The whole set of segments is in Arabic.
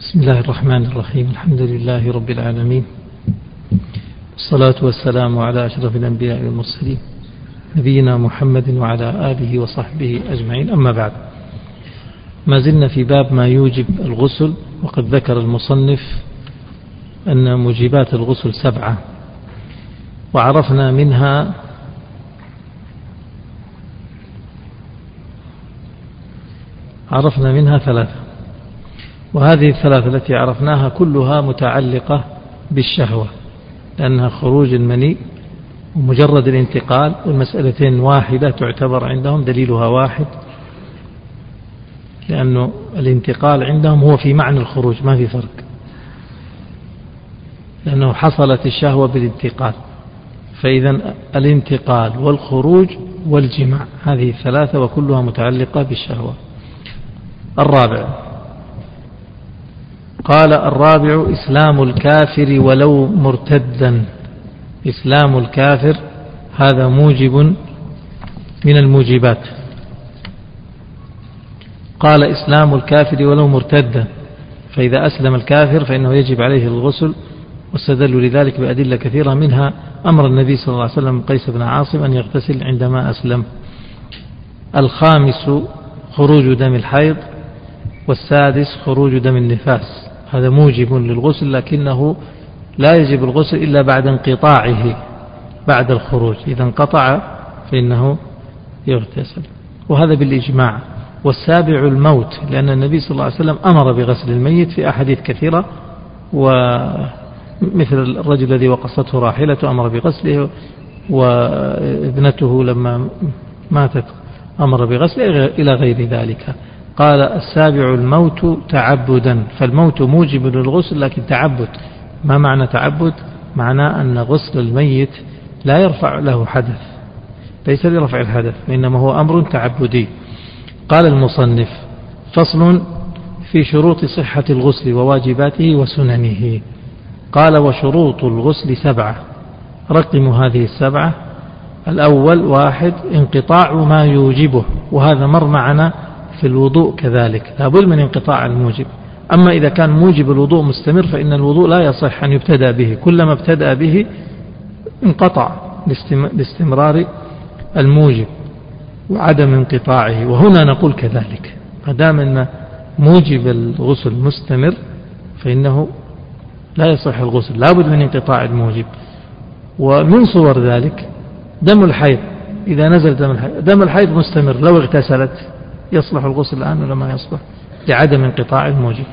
بسم الله الرحمن الرحيم. الحمد لله رب العالمين، والصلاة والسلام على أشرف الأنبياء والمرسلين نبينا محمد وعلى آله وصحبه أجمعين. أما بعد، ما زلنا في باب ما يوجب الغسل، وقد ذكر المصنف أن موجبات الغسل 7، وعرفنا منها 3، وهذه ال3 التي عرفناها كلها متعلقة بالشهوة، لأنها خروج المني ومجرد الانتقال، والمسألتين واحدة تعتبر عندهم، دليلها واحد، لأنه الانتقال عندهم هو في معنى الخروج، ما في فرق، لأنه حصلت الشهوة بالانتقال. فإذا الانتقال والخروج والجماع، هذه 3 وكلها متعلقة بالشهوة. الرابع قال: الرابع إسلام الكافر ولو مرتدا. إسلام الكافر هذا موجب من الموجبات. قال: إسلام الكافر ولو مرتدا، فإذا أسلم الكافر فإنه يجب عليه الغسل، واستدلوا لذلك بأدلة كثيرة، منها أمر النبي صلى الله عليه وسلم قيس بن عاصم أن يغتسل عندما أسلم. الخامس خروج دم الحيض، والسادس خروج دم النفاس. هذا موجب للغسل، لكنه لا يجب الغسل إلا بعد انقطاعه، بعد الخروج، إذا انقطع فإنه يغتسل، وهذا بالإجماع. والسابع الموت، لأن النبي صلى الله عليه وسلم أمر بغسل الميت في أحاديث كثيرة، ومثل الرجل الذي وقصته راحلته أمر بغسله، وابنته لما ماتت أمر بغسله، إلى غير ذلك. قال: السابع الموت تعبدا، فالموت موجب للغسل لكن تعبد. ما معنى تعبد؟ معناه أن غسل الميت لا يرفع له حدث، ليس لرفع الحدث، وإنما هو أمر تعبدي. قال المصنف: فصل في شروط صحة الغسل وواجباته وسننه. قال: وشروط الغسل 7، رقم هذه 7. الأول: 1 انقطاع ما يوجبه، وهذا مر معنا في الوضوء كذلك، لابد من انقطاع الموجب. أما إذا كان موجب الوضوء مستمر فإن الوضوء لا يصح أن يبتدأ به، كلما ابتدأ به انقطع لاستمرار الموجب وعدم انقطاعه. وهنا نقول كذلك، ما دام أن موجب الغسل مستمر فإنه لا يصح الغسل، لابد من انقطاع الموجب. ومن صور ذلك دم الحيض، إذا نزل دم الحيض مستمر، لو اغتسلت يصلح الغسل الآن ولا ما يصلح؟ لعدم انقطاع الموجب.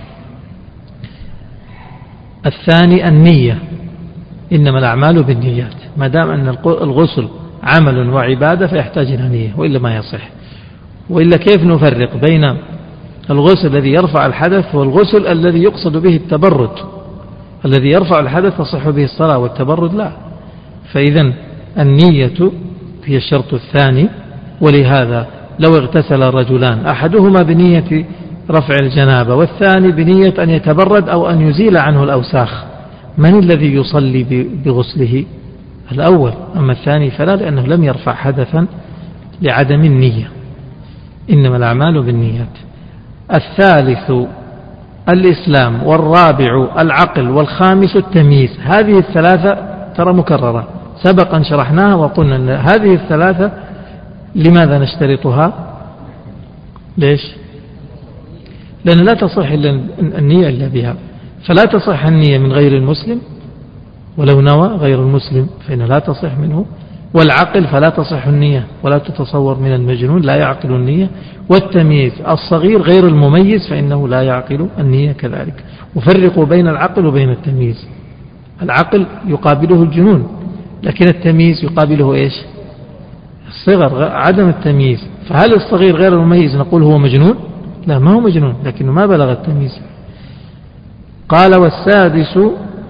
الثاني النية، إنما الأعمال بالنيات، ما دام أن الغسل عمل وعبادة فيحتاج إلى نية، وإلا ما يصح. وإلا كيف نفرق بين الغسل الذي يرفع الحدث والغسل الذي يقصد به التبرد؟ الذي يرفع الحدث تصح به الصلاة، والتبرد لا. فإذا النية هي الشرط الثاني. ولهذا لو اغتسل الرجلان، أحدهما بنية رفع الجنابة والثاني بنية أن يتبرد أو أن يزيل عنه الأوساخ، من الذي يصلي بغسله؟ الأول. أما الثاني فلا، لأنه لم يرفع حدثا لعدم النية، إنما الأعمال بالنيات. الثالث الإسلام، والرابع العقل، والخامس التمييز. هذه ال3 ترى مكررة، سبقا شرحناها وقلنا أن هذه ال3 لماذا نشترطها؟ ليش؟ لأن لا تصح إلا النية إلا بها، فلا تصح النية من غير المسلم، ولو نوى غير المسلم فإن لا تصح منه. والعقل فلا تصح النية، ولا تتصور من المجنون، لا يعقل النية. والتمييز، الصغير غير المميز فإنه لا يعقل النية كذلك. وفرقوا بين العقل وبين التمييز. العقل يقابله الجنون، لكن التمييز يقابله إيش؟ الصغر، عدم التمييز. فهل الصغير غير المميز نقول هو مجنون؟ لا، ما هو مجنون، لكنه ما بلغ التمييز. قال: والسادس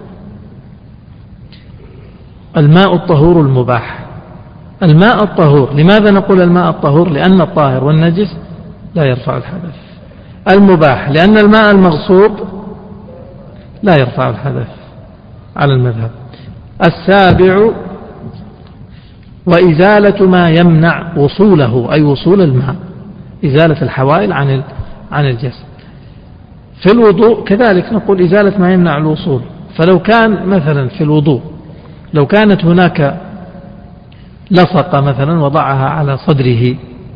الماء الطهور المباح. الماء الطهور، لماذا نقول الماء الطهور؟ لأن الطاهر والنجس لا يرفع الحدث. المباح لأن الماء المغصوب لا يرفع الحدث على المذهب. السابع وإزالة ما يمنع وصوله، أي وصول الماء، إزالة الحوائل عن الجسد. في الوضوء كذلك نقول إزالة ما يمنع الوصول. فلو كان مثلا في الوضوء لو كانت هناك لصقة مثلا وضعها على صدره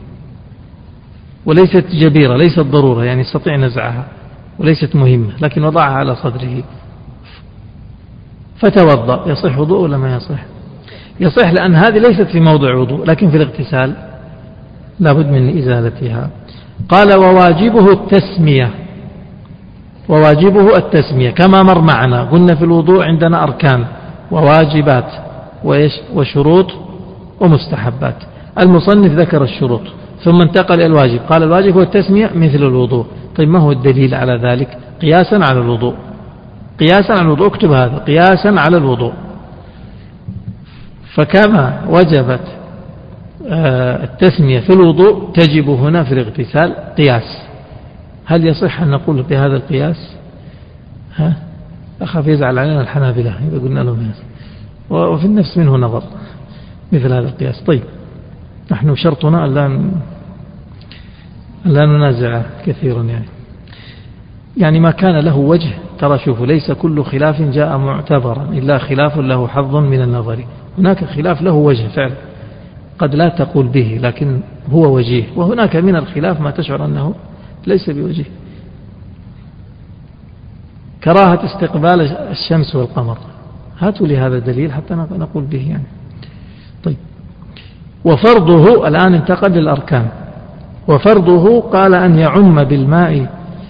وليست جبيرة، ليست ضرورة، يعني يستطيع نزعها وليست مهمة، لكن وضعها على صدره فتوضأ، يصح وضوء ولا ما يصح؟ يصح، لأن هذه ليست في موضع وضوء، لكن في الاغتسال لابد من إزالتها. قال وواجبه التسمية، وواجبه التسمية كما مر معنا. قلنا في الوضوء عندنا أركان وواجبات وشروط ومستحبات. المصنف ذكر الشروط ثم انتقل إلى الواجب، قال الواجب هو التسمية مثل الوضوء. طيب ما هو الدليل على ذلك؟ قياسا على الوضوء، قياسا على الوضوء، اكتب هذا، قياسا على الوضوء. فكما وجبت التسمية في الوضوء تجب هنا في الاغتسال قياس. هل يصح أن نقول بهذا القياس؟ أخاف يزعل علينا الحنابلة إذا قلنا لهم هذا، وفي النفس منه نظر مثل هذا القياس. طيب نحن شرطنا أن لا ننازع كثيرا، يعني ما كان له وجه. ترى شوفوا، ليس كل خلاف جاء معتبرا إلا خلاف له حظ من النظر. هناك خلاف له وجه فعلا قد لا تقول به لكن هو وجيه، وهناك من الخلاف ما تشعر أنه ليس بوجيه، كراهة استقبال الشمس والقمر. هاتوا لي هذا الدليل حتى نقول به يعني. طيب وفرضه الآن انتقل للأركان. وفرضه قال أن يعم بالماء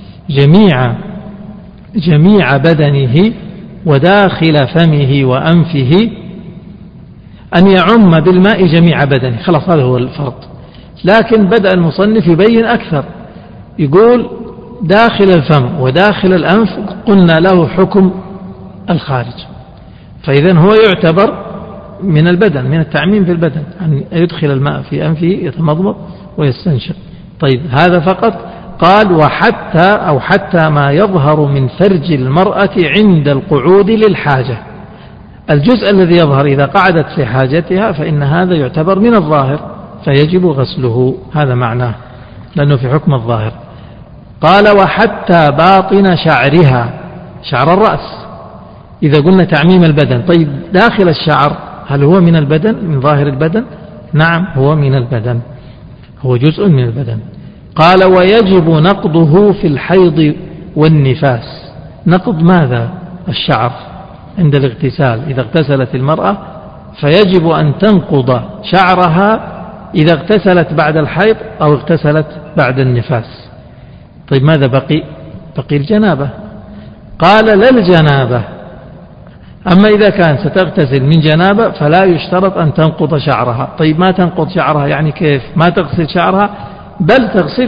جميع بدنه وداخل فمه وأنفه. أن يعم بالماء جميع بدنه، خلاص هذا هو الفرض. لكن بدأ المصنف يبين أكثر، يقول داخل الفم وداخل الأنف قلنا له حكم الخارج، فإذن هو يعتبر من البدن، من التعميم في البدن، أن يدخل الماء في أنفه يتمضمض ويستنشق. طيب هذا فقط. قال حتى ما يظهر من فرج المرأة عند القعود للحاجة. الجزء الذي يظهر إذا قعدت لحاجتها فإن هذا يعتبر من الظاهر فيجب غسله، هذا معناه لأنه في حكم الظاهر. قال وحتى باطن شعرها، شعر الرأس، إذا قلنا تعميم البدن. طيب داخل الشعر هل هو من البدن، من ظاهر البدن؟ نعم هو من البدن، هو جزء من البدن. قال ويجب نقضه في الحيض والنفاس. نقض ماذا؟ الشعر عند الاغتسال. إذا اغتسلت المرأة فيجب أن تنقض شعرها إذا اغتسلت بعد الحيض أو اغتسلت بعد النفاس. طيب ماذا بقي الجنابة. قال لا الجنابة، أما إذا كان ستغتسل من جنابة فلا يشترط أن تنقض شعرها. طيب ما تنقض شعرها يعني كيف؟ ما تغسل شعرها، بل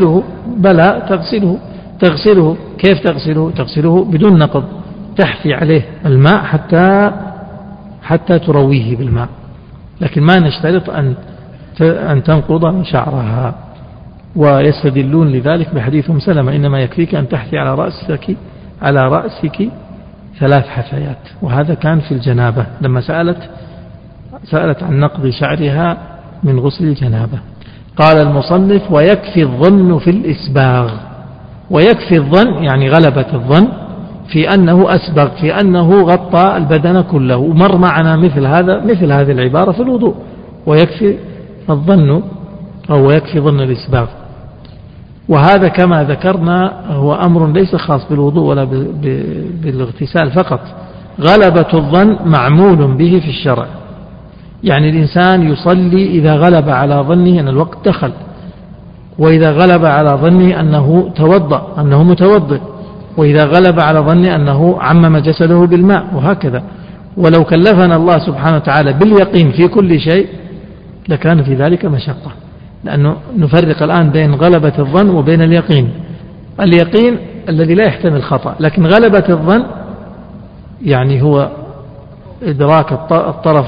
تغسله. كيف تغسله بدون نقض، تحفي عليه الماء حتى ترويه بالماء، لكن ما نشترط أن تنقض شعرها. ويستدلون لذلك بحديث أم سلمة إنما يكفيك أن تحثي على رأسك 3 حثيات، وهذا كان في الجنابة لما سألت عن نقض شعرها من غسل الجنابة. قال المصنف ويكفي الظن في الإسباغ. ويكفي الظن يعني غلبة الظن في أنه أسبغ، في أنه غطى البدن كله. ومر معنا مثل هذه العبارة في الوضوء، ويكفي الظن أو ويكفي ظن الإسباغ. وهذا كما ذكرنا هو أمر ليس خاص بالوضوء ولا بالاغتسال فقط. غلبة الظن معمول به في الشرع، يعني الإنسان يصلي إذا غلب على ظنه أن الوقت دخل، وإذا غلب على ظنه أنه توضأ أنه متوضئ، وإذا غلب على ظنه أنه عمم جسده بالماء، وهكذا. ولو كلفنا الله سبحانه وتعالى باليقين في كل شيء لكان في ذلك مشقة، لأنه نفرق الآن بين غلبة الظن وبين اليقين. اليقين الذي لا يحتمل خطأ، لكن غلبة الظن يعني هو إدراك الطرف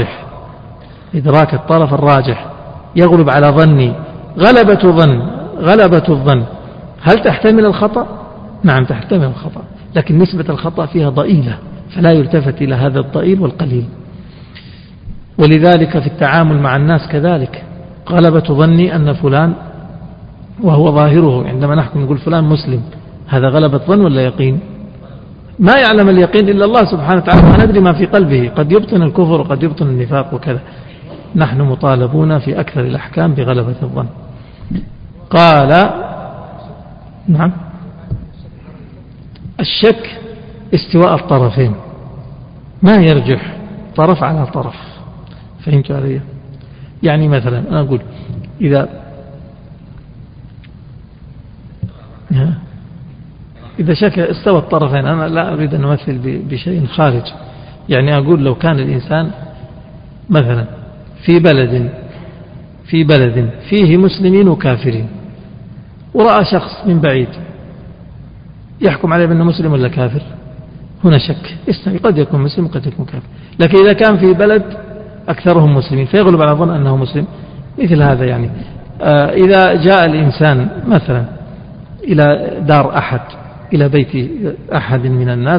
الراجح يغلب على ظني. غلبة الظن هل تحتمل الخطأ؟ نعم تحتمل الخطأ، لكن نسبة الخطأ فيها ضئيلة، فلا يلتفت إلى هذا الضئيل والقليل. ولذلك في التعامل مع الناس كذلك، غلبة ظني أن فلان، وهو ظاهره عندما نحكم نقول فلان مسلم، هذا غلبة ظن ولا يقين؟ ما يعلم اليقين إلا الله سبحانه وتعالى، ما ندري ما في قلبه، قد يبطن الكفر وقد يبطن النفاق وكذا. نحن مطالبون في أكثر الأحكام بغلبة الظن. قال نعم، الشك استواء الطرفين، ما يرجح طرف على طرف. فهمت علي؟ يعني مثلا أنا أقول إذا شك استوى الطرفين، أنا لا أريد أن أمثل بشيء خارج، يعني أقول لو كان الإنسان مثلا في بلد فيه مسلمين وكافرين، ورأى شخص من بعيد، يحكم عليه بأنه مسلم ولا كافر؟ هنا شك يستوي، قد يكون مسلم قد يكون كافر. لكن إذا كان في بلد أكثرهم مسلمين فيغلب على الظن أنه مسلم، مثل هذا يعني. إذا جاء الإنسان مثلا إلى دار أحد، إلى بيت أحد من الناس،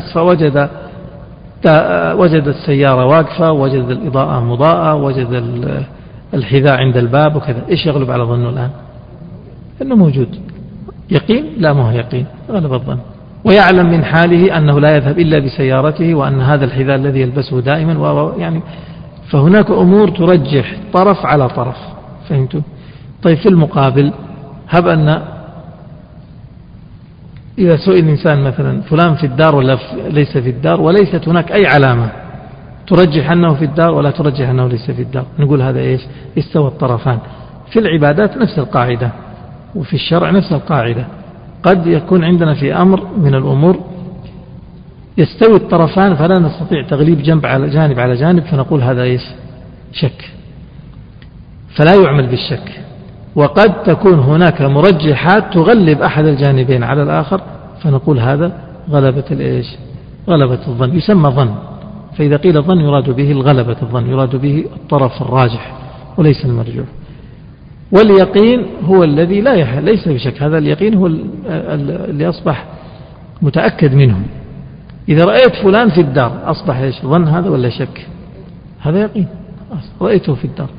وجد السيارة واقفة، وجد الإضاءة مضاءة، وجد الحذاء عند الباب وكذا، إيش يغلب على ظنه الآن؟ أنه موجود. يقين؟ لا، ما هو يقين، غلب الظن. ويعلم من حاله أنه لا يذهب إلا بسيارته، وأن هذا الحذاء الذي يلبسه دائما يعني. فهناك أمور ترجح طرف على طرف. فهمتوا؟ طيب في المقابل، هب أن إذا سئل الإنسان مثلا فلان في الدار ولا ليس في الدار، وليست هناك أي علامة ترجح أنه في الدار ولا ترجح أنه ليس في الدار، نقول هذا إيش؟ استوى الطرفان. في العبادات نفس القاعدة، وفي الشرع نفس القاعدة. قد يكون عندنا في أمر من الأمور يستوي الطرفان، فلا نستطيع تغليب جانب على جانب، فنقول هذا إيش؟ شك، فلا يعمل بالشك. وقد تكون هناك مرجحات تغلب أحد الجانبين على الآخر، فنقول هذا غلبة الإيش؟ غلبة الظن، يسمى ظن. فإذا قيل الظن يراد به الغلبة الظن، يراد به الطرف الراجح وليس المرجوح. واليقين هو الذي ليس بشك، هذا اليقين هو اللي أصبح متأكد منه. إذا رأيت فلان في الدار أصبح إيش؟ ظن هذا ولا شك؟ هذا يقين، رأيته في الدار.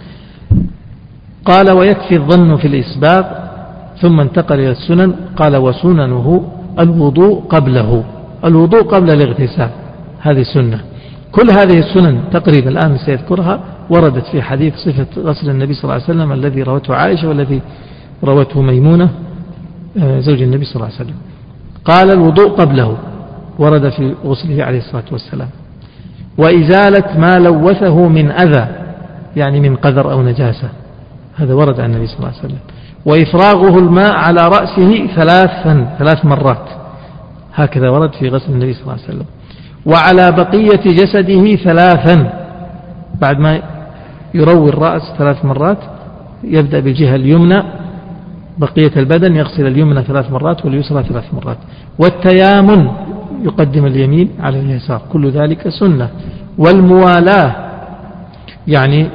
قال ويكفي الظن في الإسباغ، ثم انتقل إلى السنن. قال وسننه الوضوء قبله، الوضوء قبل الاغتسال، هذه سنة. كل هذه السنن تقريبا الآن سيذكرها وردت في حديث صفة غسل النبي صلى الله عليه وسلم الذي روته عائشة والذي روته ميمونة زوج النبي صلى الله عليه وسلم. قال الوضوء قبله، ورد في غسله عليه الصلاة والسلام. وإزالة ما لوثه من أذى، يعني من قذر أو نجاسة، هذا ورد عن النبي صلى الله عليه وسلم. وإفراغه الماء على رأسه 3 مرات، هكذا ورد في غسل النبي صلى الله عليه وسلم. وعلى بقية جسده 3، بعد ما يروي الرأس 3 مرات يبدأ بالجهة اليمنى، بقية البدن يغسل اليمنى 3 مرات واليسرى 3 مرات. والتيامن يقدم اليمين على اليسار، كل ذلك سنة. والموالاة يعني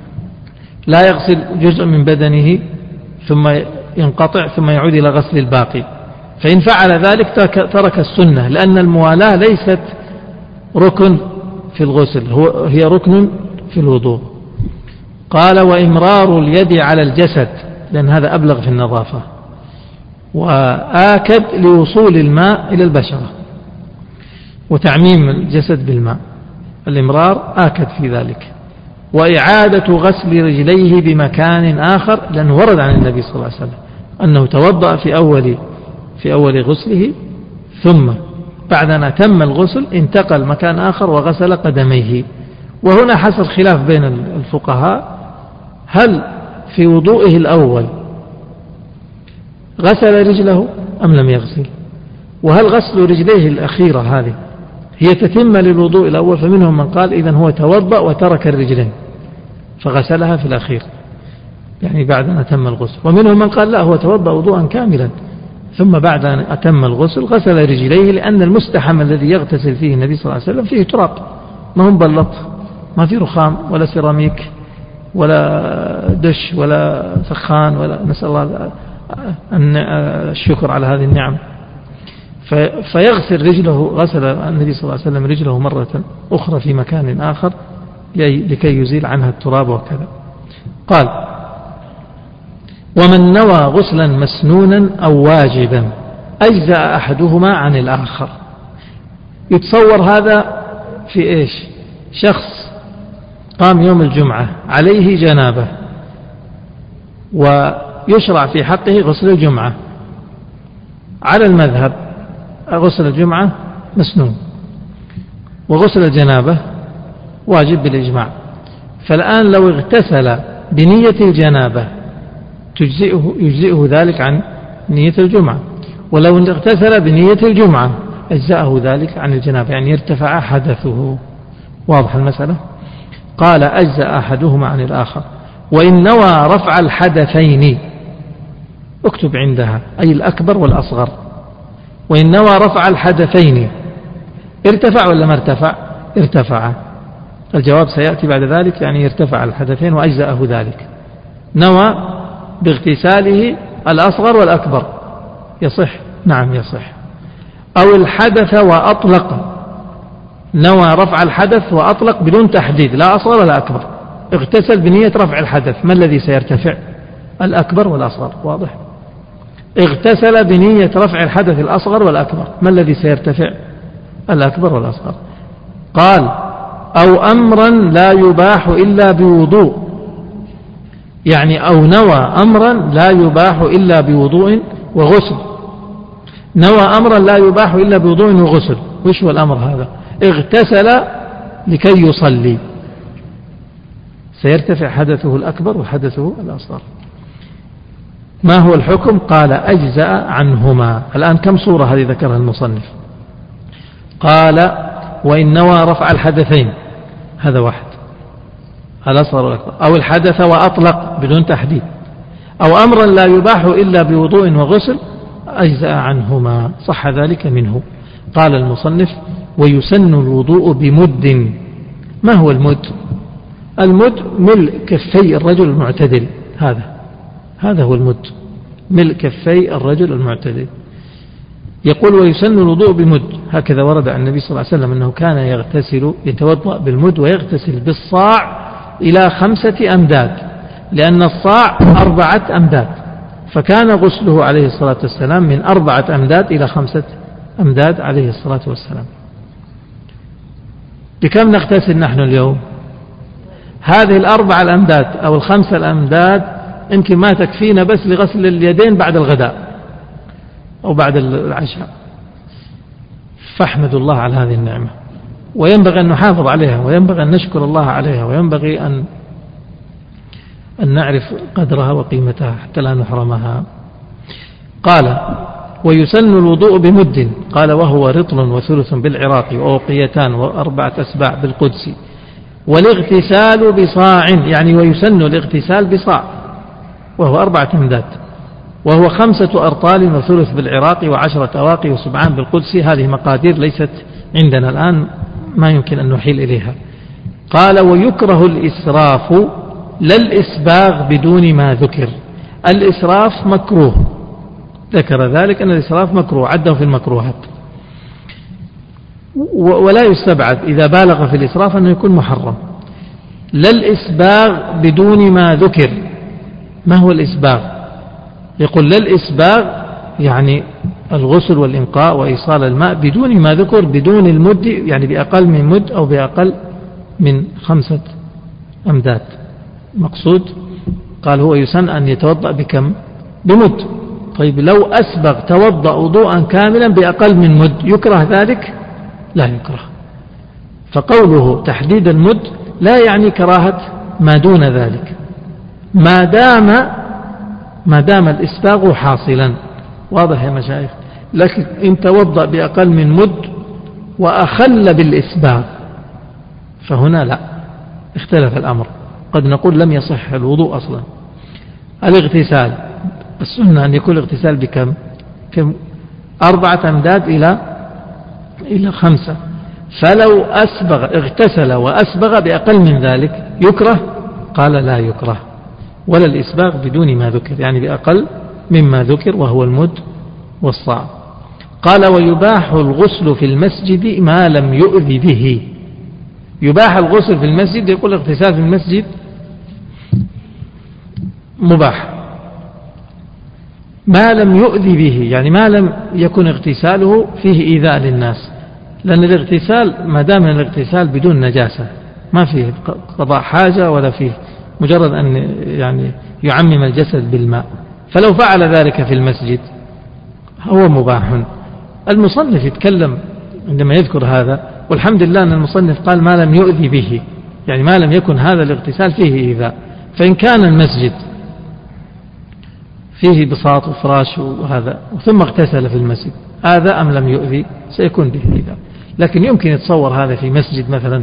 لا يغسل جزء من بدنه ثم ينقطع ثم يعود إلى غسل الباقي، فإن فعل ذلك ترك السنة، لأن الموالاة ليست ركن في الغسل، هي ركن في الوضوء. قال وإمرار اليد على الجسد، لأن هذا أبلغ في النظافة، وآكد لوصول الماء إلى البشرة، وتعميم الجسد بالماء، الإمرار آكد في ذلك. وإعادة غسل رجليه بمكان آخر، لأنه ورد عن النبي صلى الله عليه وسلم أنه توضأ في أول غسله، ثم بعد أن أتم الغسل انتقل مكان آخر وغسل قدميه. وهنا حصل خلاف بين الفقهاء، هل في وضوئه الأول غسل رجله أم لم يغسل؟ وهل غسل رجليه الأخيرة هذه هي تتمة للوضوء الأول؟ فمنهم من قال إذن هو توضأ وترك الرجلين فغسلها في الأخير، يعني بعد أن أتم الغسل. ومنهم من قال لا، هو توضأ وضوءا كاملا ثم بعد أن أتم الغسل غسل رجليه، لأن المستحم الذي يغتسل فيه النبي صلى الله عليه وسلم فيه تراب، ما هم بلط، ما في رخام ولا سيراميك ولا دش ولا سخان ولا، نسأل الله الشكر على هذه النعم. فيغسل رجله، غسل النبي صلى الله عليه وسلم رجله مرة أخرى في مكان آخر لكي يزيل عنها التراب وكذا. قال ومن نوى غسلا مسنونا أو واجبا، أجزأ أحدهما عن الآخر. يتصور هذا في إيش؟ شخص قام يوم الجمعة عليه جنابة ويشرع في حقه غسل الجمعة. على المذهب غسل الجمعة مسنون وغسل الجنابة واجب بالإجماع. فالآن لو اغتسل بنية الجنابة يجزئه ذلك عن نية الجمعة، ولو اغتسل بنية الجمعة أجزأه ذلك عن الجنابة، يعني يرتفع حدثه. واضح المسألة؟ قال أجزأ أحدهما عن الآخر. وإن نوى رفع الحدثين، اكتب عندها أي الأكبر والأصغر. وإن نوى رفع الحدثين ارتفع ولا ما ارتفع؟ ارتفع. الجواب سيأتي بعد ذلك، يعني يرتفع الحدثين وأجزأه ذلك. نوى باغتساله الأصغر والأكبر يصح؟ نعم يصح. أو الحدث وأطلق، نوى رفع الحدث وأطلق بدون تحديد، لا أصغر ولا أكبر، اغتسل بنية رفع الحدث، ما الذي سيرتفع؟ الأكبر والأصغر. واضح؟ اغتسل بنية رفع الحدث الأصغر والأكبر، ما الذي سيرتفع؟ الأكبر والأصغر. قال أو أمرا لا يباح إلا بوضوء، يعني أو نوى أمرا لا يباح إلا بوضوء وغسل. نوى أمرا لا يباح إلا بوضوء وغسل. وش هو الأمر هذا؟ اغتسل لكي يصلي، سيرتفع حدثه الأكبر وحدثه الأصغر. ما هو الحكم؟ قال أجزأ عنهما. الآن كم صورة هذه ذكرها المصنف؟ قال وإن نوى رفع الحدثين، هذا واحد، الأصغر والأكبر. أو الحدث وأطلق بدون تحديد. أو أمرا لا يباح إلا بوضوء وغسل، أجزأ عنهما، صح ذلك منه. قال المصنف ويسن الوضوء بمد. ما هو المد؟ المد ملء كفي الرجل المعتدل، هذا هو المد، ملء كفي الرجل المعتدل. يقول ويسن الوضوء بمد، هكذا ورد عن النبي صلى الله عليه وسلم أنه كان يغتسل يتوضأ بالمد ويغتسل بالصاع إلى 5 أمداد، لأن الصاع 4 أمداد، فكان غسله عليه الصلاة والسلام من 4 أمداد إلى 5 أمداد عليه الصلاة والسلام. بكم نغتسل نحن اليوم؟ هذه 4 الأمداد أو 5 الأمداد يمكن ما تكفينا بس لغسل اليدين بعد الغداء أو بعد العشاء. فاحمد الله على هذه النعمة، وينبغي أن نحافظ عليها، وينبغي أن نشكر الله عليها، وينبغي أن نعرف قدرها وقيمتها حتى لا نحرمها. قال ويسن الوضوء بمد، قال وهو رطل وثلث بالعراق وأوقيتان و4 أسباع بالقدس، والاغتسال بصاع، يعني ويسن الاغتسال بصاع وهو 4 أمداد، وهو 5 أرطال وثلث بالعراق و10 أواقي وسبعان بالقدس. هذه مقادير ليست عندنا الآن، ما يمكن أن نحيل إليها. قال ويكره الإسراف لا الإسباغ بدون ما ذكر. الإسراف مكروه، ذكر ذلك أن الإسراف مكروه، عده في المكروهات، ولا يستبعد إذا بالغ في الإسراف أنه يكون محرم. لا الإسباغ بدون ما ذكر. ما هو الإسباغ؟ يقول لا الإسباغ يعني الغسل والإنقاء وإيصال الماء بدون ما ذكر، بدون المد، يعني بأقل من مد أو بأقل من 5 أمداد. مقصود قال هو يسن أن يتوضأ بكم؟ بمد. طيب لو أسبغ توضأ وضوءا كاملا بأقل من مد يكره ذلك؟ لا يكره. فقوله تحديد المد لا يعني كراهة ما دون ذلك، ما دام الإسباغ حاصلا. واضح يا مشايخ؟ لكن إن توضأ بأقل من مد وأخل بالإسباغ فهنا لا، اختلف الأمر، قد نقول لم يصح الوضوء أصلا. الاغتسال السنة أن يكون الاغتسال بكم؟ 4 أمداد إلى 5. فلو اغتسل وأسبغ بأقل من ذلك يكره؟ قال لا يكره، ولا الإسباغ بدون ما ذكر، يعني بأقل مما ذكر وهو المد والصاع. قال ويباح الغسل في المسجد ما لم يؤذ به. يباح الغسل في المسجد، يقول الاغتسال في المسجد مباح ما لم يؤذي به، يعني ما لم يكن اغتساله فيه إيذاء للناس، لأن الاغتسال ما دام الاغتسال بدون نجاسة ما فيه قضاء حاجة ولا فيه مجرد أن يعني يعمم الجسد بالماء، فلو فعل ذلك في المسجد هو مباح. المصنف يتكلم عندما يذكر هذا، والحمد لله أن المصنف قال ما لم يؤذي به، يعني ما لم يكن هذا الاغتسال فيه إيذاء. فإن كان المسجد فيه بساط وفراش وهذا ثم اغتسل في المسجد هذا أم لم يؤذي سيكون به إيذاء. لكن يمكن يتصور هذا في مسجد مثلا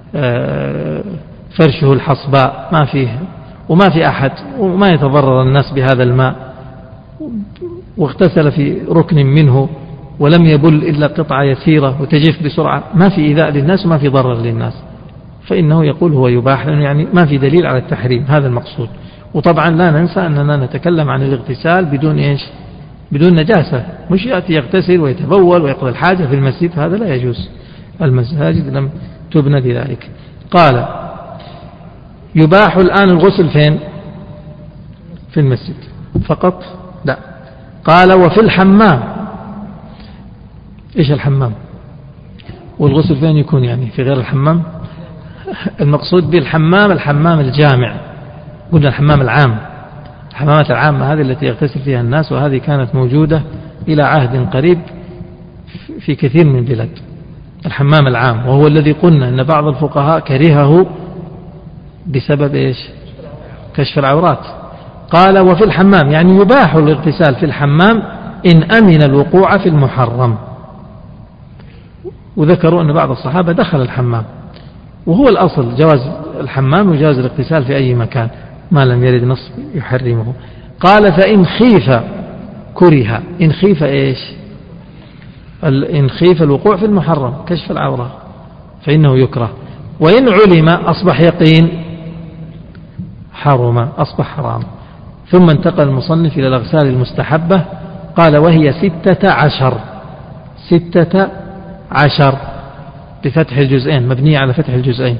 فرشه الحصباء ما فيه وما في أحد وما يتضرر الناس بهذا الماء، واغتسل في ركن منه ولم يبل إلا قطعة يسيرة وتجف بسرعة، ما في إيذاء للناس وما في ضرر للناس، فإنه يقول هو يباح، لأنه يعني ما في دليل على التحريم، هذا المقصود. وطبعا لا ننسى أننا نتكلم عن الاغتسال بدون إيش؟ بدون نجاسة، مش يأتي يغتسل ويتبول ويقضي الحاجة في المسجد، هذا لا يجوز، المساجد لم تبنى لذلك. قال يباح الآن الغسل فين؟ في المسجد فقط؟ لا. قال وفي الحمام. إيش الحمام؟ والغسل فين يكون يعني في غير الحمام؟ المقصود بالحمام الحمام الجامع، قلنا الحمام العام، الحمامات العامة هذه التي يغتسل فيها الناس، وهذه كانت موجودة إلى عهد قريب في كثير من البلاد، الحمام العام، وهو الذي قلنا أن بعض الفقهاء كرهه بسبب إيش؟ كشف العورات. قال وفي الحمام يعني يباح الاغتسال في الحمام إن أمن الوقوع في المحرم. وذكروا أن بعض الصحابة دخل الحمام، وهو الأصل جواز الحمام وجواز الاغتسال في أي مكان ما لم يرد نص يحرمه. قال فإن خيف كره، إن خيف إيش؟ إن خيف الوقوع في المحرم كشف العورة فإنه يكره، وإن علم أصبح يقين حرم، أصبح حرام. ثم انتقل المصنف إلى الأغسال المستحبة، قال وهي 16، 16 بفتح الجزئين، مبنية على فتح الجزئين.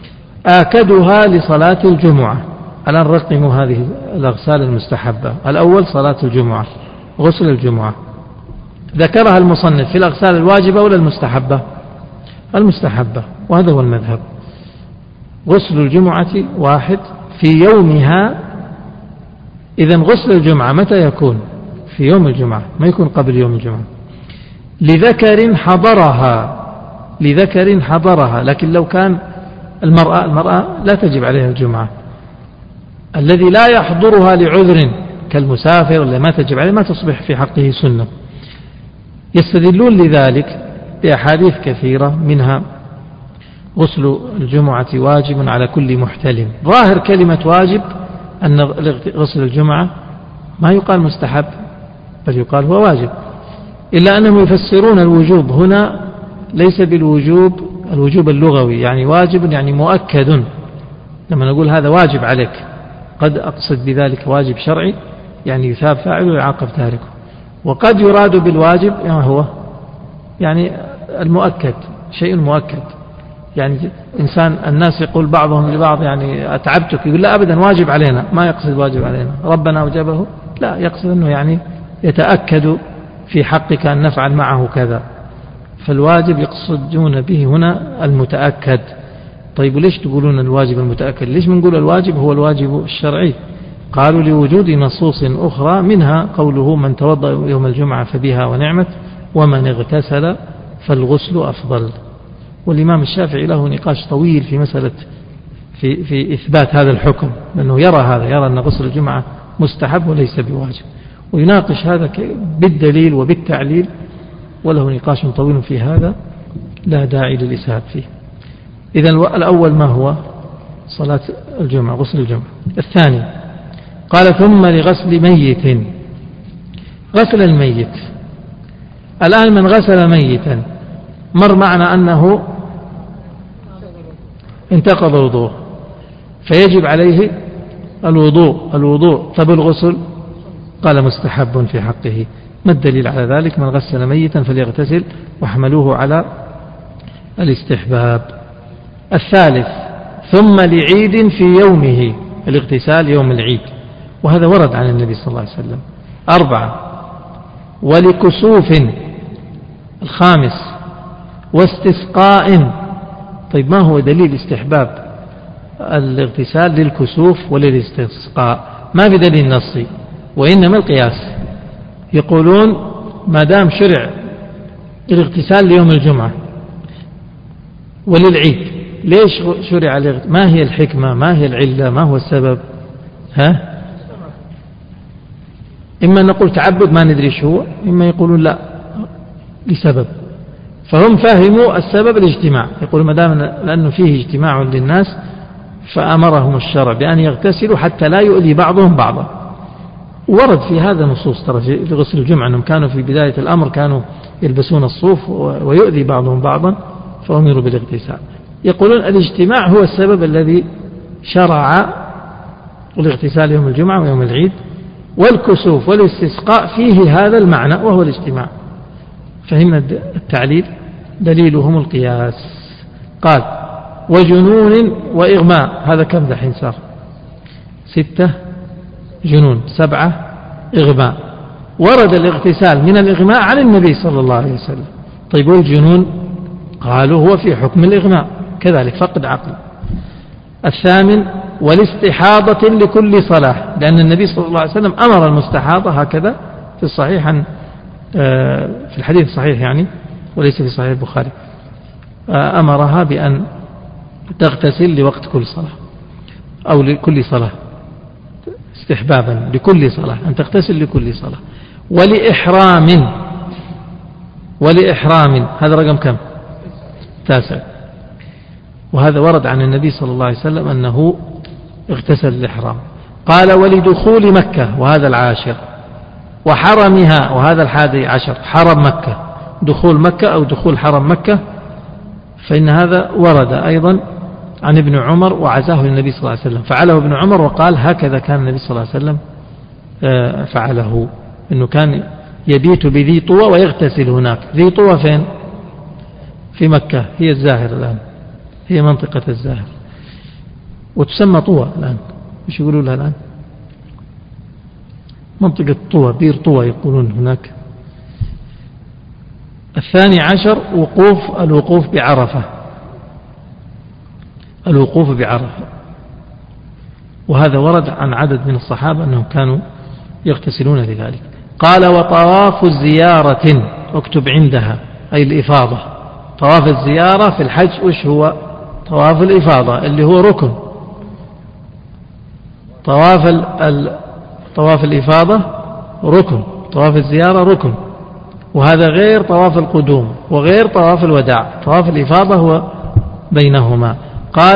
آكدها لصلاة الجمعة. الآن رقموا هذه الأغسال المستحبة. الأول صلاة الجمعة، غسل الجمعة، ذكرها المصنف في الأغسال الواجبة ولا المستحبة؟ المستحبة، وهذا هو المذهب. غسل الجمعة واحد في يومها. إذن غسل الجمعة متى يكون؟ في يوم الجمعة، ما يكون قبل يوم الجمعة. لذكر حضرها، لذكر حضرها، لكن لو كان المرأة لا تجب عليها الجمعة. الذي لا يحضرها لعذر كالمسافر ولا ما تجب عليه ما تصبح في حقه سنة. يستدلون لذلك بأحاديث كثيرة، منها غسل الجمعة واجب على كل محتلم. ظاهر كلمة واجب أن غسل الجمعة ما يقال مستحب بل يقال هو واجب، إلا أنهم يفسرون الوجوب هنا ليس بالوجوب الوجوب اللغوي، يعني واجب يعني مؤكد. لما نقول هذا واجب عليك قد أقصد بذلك واجب شرعي، يعني يثاب فاعله ويعاقب تاركه. وقد يراد بالواجب ما هو يعني المؤكد، شيء مؤكد. يعني إنسان الناس يقول بعضهم لبعض يعني أتعبتك، يقول لا أبدا واجب علينا، ما يقصد واجب علينا ربنا أوجبه، لا يقصد أنه يعني يتأكد في حقك أن نفعل معه كذا. فالواجب يقصدون به هنا المتأكد. طيب ليش تقولون الواجب المتأكد؟ ليش منقول الواجب هو الواجب الشرعي؟ قالوا لوجود نصوص أخرى، منها قوله من توضأ يوم الجمعة فبها ونعمت ومن اغتسل فالغسل أفضل. والإمام الشافعي له نقاش طويل في مسألة في إثبات هذا الحكم، لأنه يرى هذا، يرى أن غسل الجمعة مستحب وليس بواجب، ويناقش هذا بالدليل وبالتعليل، وله نقاش طويل في هذا لا داعي للإسهاب فيه. إذن الأول ما هو؟ صلاة الجمعة، غسل الجمعة. الثاني قال ثم لغسل ميت. غسل الميت، الآن من غسل ميتا مر معنا أنه انتقض وضوء فيجب عليه الوضوء. طب الغسل؟ قال مستحب في حقه. ما الدليل على ذلك؟ من غسل ميتا فليغتسل، وحملوه على الاستحباب. الثالث ثم لعيد في يومه، الاغتسال يوم العيد، وهذا ورد عن النبي صلى الله عليه وسلم. 4 ولكسوف 5 واستسقاء. طيب ما هو دليل استحباب الاغتسال للكسوف وللاستسقاء؟ ما في دليل نصي، وإنما القياس. يقولون ما دام شرع الاغتسال ليوم الجمعة وللعيد، ليش شرع ما هي الحكمة؟ ما هي العلة؟ ما هو السبب؟ إما نقول تعبد ما ندري شو هو، إما يقولون لا لسبب. فهم فهموا السبب الاجتماع، يقول ما دام لأنه فيه اجتماع للناس فأمرهم الشرع بأن يغتسلوا حتى لا يؤذي بعضهم بعضا. ورد في هذا نصوص ترى في غسل الجمعة أنهم كانوا في بداية الأمر كانوا يلبسون الصوف ويؤذي بعضهم بعضا فأمروا بالاغتسال. يقولون الاجتماع هو السبب الذي شرع الاغتسال يوم الجمعة ويوم العيد، والكسوف والاستسقاء فيه هذا المعنى وهو الاجتماع. فهمنا التعليل؟ دليلهم القياس. قال وجنون وإغماء، هذا كم دحين صار؟ 6 جنون، 7 إغماء. ورد الاغتسال من الإغماء عن النبي صلى الله عليه وسلم. طيب والجنون؟ قالوا هو في حكم الإغماء كذلك، فقد عقل. 8 والاستحاضة لكل صلاة، لأن النبي صلى الله عليه وسلم أمر المستحاضة هكذا في الصحيح في الحديث الصحيح يعني، وليس في صحيح البخاري، أمرها بأن تغتسل لوقت كل صلاة أو لكل صلاة، استحبابا لكل صلاة أن تغتسل لكل صلاة. ولإحرام هذا رقم كم؟ 9. وهذا ورد عن النبي صلى الله عليه وسلم أنه اغتسل الإحرام. قال ولدخول مكة، وهذا 10. وحرمها، وهذا 11، حرم مكة، دخول مكة أو دخول حرم مكة، فإن هذا ورد أيضا عن ابن عمر وعزاه النبي صلى الله عليه وسلم. فعله ابن عمر وقال هكذا كان النبي صلى الله عليه وسلم فعله، أنه كان يبيت بذي طوى ويغتسل هناك. ذي طوى فين؟ في مكة، هي الزاهر الآن، هي منطقة الزاهر، وتسمى طوى الآن. مش يقولوا لها الآن؟ منطقة طوى، بير طوى يقولون هناك. 12 الوقوف بعرفة، الوقوف بعرفة، وهذا ورد عن عدد من الصحابة أنهم كانوا يغتسلون لذلك. قال وطواف الزيارة، اكتب عندها، أي الإفاضة. طواف الزيارة في الحج وش هو؟ طواف الإفاضة اللي هو ركن. طواف الإفاضة ركن، طواف الزيارة ركن، وهذا غير طواف القدوم وغير طواف الوداع. طواف الإفاضة هو بينهما. قال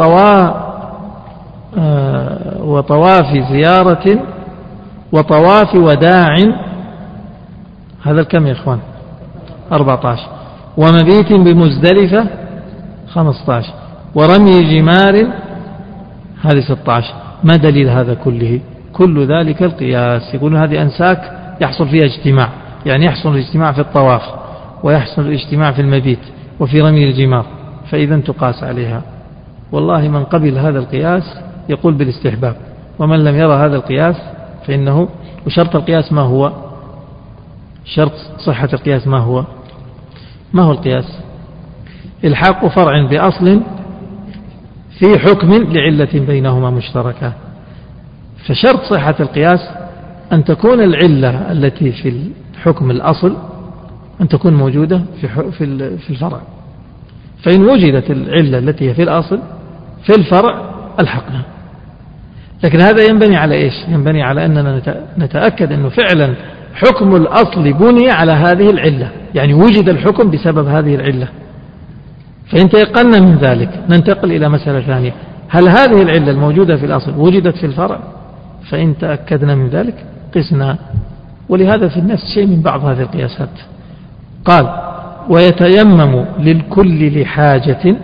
وطواف زيارة وطواف وداع، هذا الكم يا إخوان؟ 14. ومبيت بمزدلفة 15. ورمي جمار هذه 16. ما دليل هذا كله؟ كل ذلك القياس. يقولون هذه أنساك يحصل فيها اجتماع، يعني يحصل الاجتماع في الطواف ويحصل الاجتماع في المبيت وفي رمي الجمار، فإذا تقاس عليها. والله من قبل هذا القياس يقول بالاستحباب، ومن لم يرى هذا القياس فإنه. وشرط القياس ما هو؟ شرط صحة القياس ما هو؟ ما هو القياس؟ الحاق فرع بأصل في حكم لعلة بينهما مشتركة. فشرط صحة القياس أن تكون العلة التي في الحكم الأصل أن تكون موجودة في الفرع. فإن وجدت العلة التي هي في الأصل في الفرع ألحقنا. لكن هذا ينبني على إيش؟ ينبني على أننا نتأكد أنه فعلا حكم الأصل بني على هذه العلة، يعني وجد الحكم بسبب هذه العلة. فإن تيقنا من ذلك ننتقل إلى مسألة ثانية، هل هذه العلة الموجودة في الأصل وجدت في الفرع؟ فإن تأكدنا من ذلك قسنا. ولهذا في النفس شيء من بعض هذه القياسات. قال ويتيمم للكل لحاجة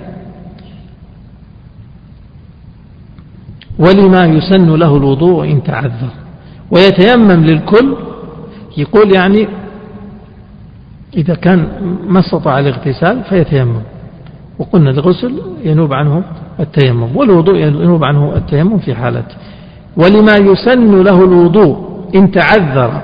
ولما يسن له الوضوء إن تعذر. ويتيمم للكل، يقول يعني إذا كان ما استطاع الاغتسال فيتيمم، وقلنا الغسل ينوب عنه التيمم والوضوء ينوب عنه التيمم في حالة. ولما يسن له الوضوء إن تعذر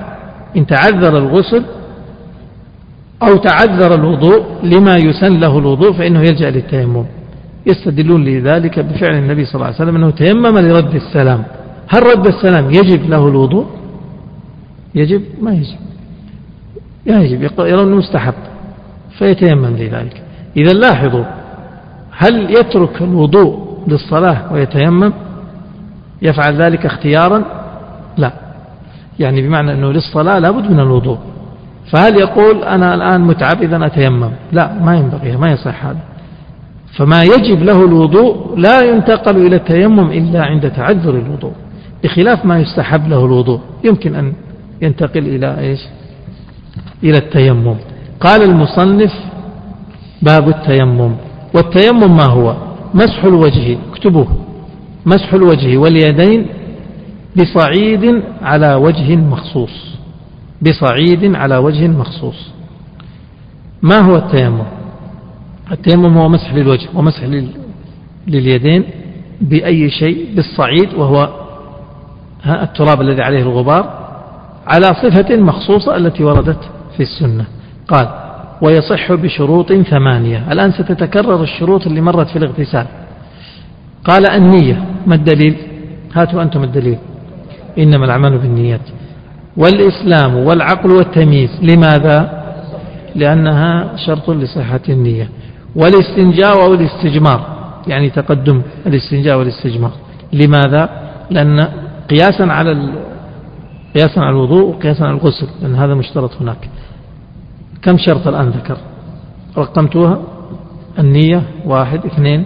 إن تعذر الغسل أو تعذر الوضوء لما يسن له الوضوء فإنه يلجأ للتيمم. يستدلون لذلك بفعل النبي صلى الله عليه وسلم أنه تيمم لرد السلام. هل رد السلام يجب له الوضوء؟ يجب؟ ما يجب، يرون مستحب فيتيمم لذلك. إذا لاحظوا، هل يترك الوضوء للصلاة ويتيمم؟ يفعل ذلك اختيارا؟ لا، يعني بمعنى أنه للصلاة لابد من الوضوء، فهل يقول أنا الآن متعب إذا أتيمم؟ لا، ما ينبغي، ما يصح هذا. فما يجب له الوضوء لا ينتقل إلى التيمم إلا عند تعذر الوضوء، بخلاف ما يستحب له الوضوء يمكن أن ينتقل إلى إيش؟ إلى التيمم. قال المصنف: باب التيمم. والتيمم ما هو؟ مسح الوجه، اكتبوه، مسح الوجه واليدين بصعيد على وجه مخصوص، بصعيد على وجه مخصوص. ما هو التيمم؟ التيمم هو مسح للوجه ومسح لليدين بأي شيء بالصعيد، وهو التراب الذي عليه الغبار، على صفة مخصوصة التي وردت في السنة. قال: ويصح بشروط 8. الآن ستتكرر الشروط اللي مرت في الاغتسال. قال: النية. ما الدليل؟ هاتوا أنتم الدليل. إنما الأعمال بالنيات. والإسلام والعقل والتمييز. لماذا؟ لأنها شرط لصحة النية. والاستنجاء أو الاستجمار، يعني تقدم الاستنجاء والاستجمار. لماذا؟ لأن قياسا على الوضوء وقياسا على الغسل، لأن هذا مشترط هناك. كم شرط الآن ذكر؟ رقمتوها: النية 1، 2،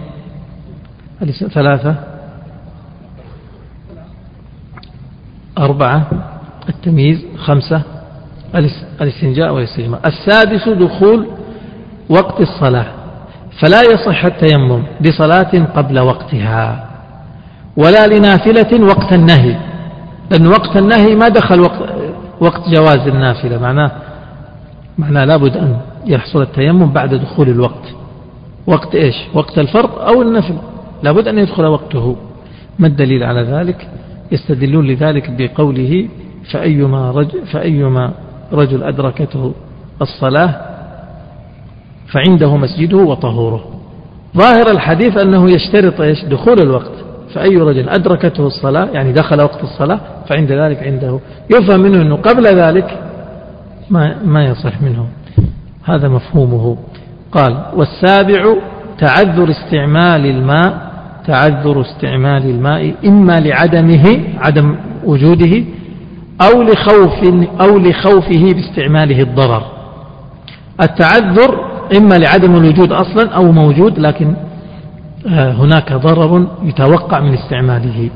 3، 4، التمييز 5، الاستنجاء والاستجمار. السادس دخول وقت الصلاة، فلا يصح التيمم لصلاة قبل وقتها ولا لنافلة وقت النهي، لأن وقت النهي ما دخل وقت جواز النافلة. معناه لابد أن يحصل التيمم بعد دخول الوقت. وقت إيش؟ وقت الفرض أو النفل، لابد أن يدخل وقته. ما الدليل على ذلك؟ يستدلون لذلك بقوله: فأيما رجل أدركته الصلاة فعنده مسجده وطهوره. ظاهر الحديث أنه يشترط إيش؟ دخول الوقت. فأي رجل أدركته الصلاة يعني دخل وقت الصلاة، فعند ذلك عنده. يفهم منه أنه قبل ذلك ما يصح منه. هذا مفهومه. قال: والسابع تعذر استعمال الماء إما لعدمه، عدم وجوده، أو لخوفه باستعماله الضرر. التعذر إما لعدم الوجود أصلا أو موجود لكن هناك ضرر يتوقع من استعماله.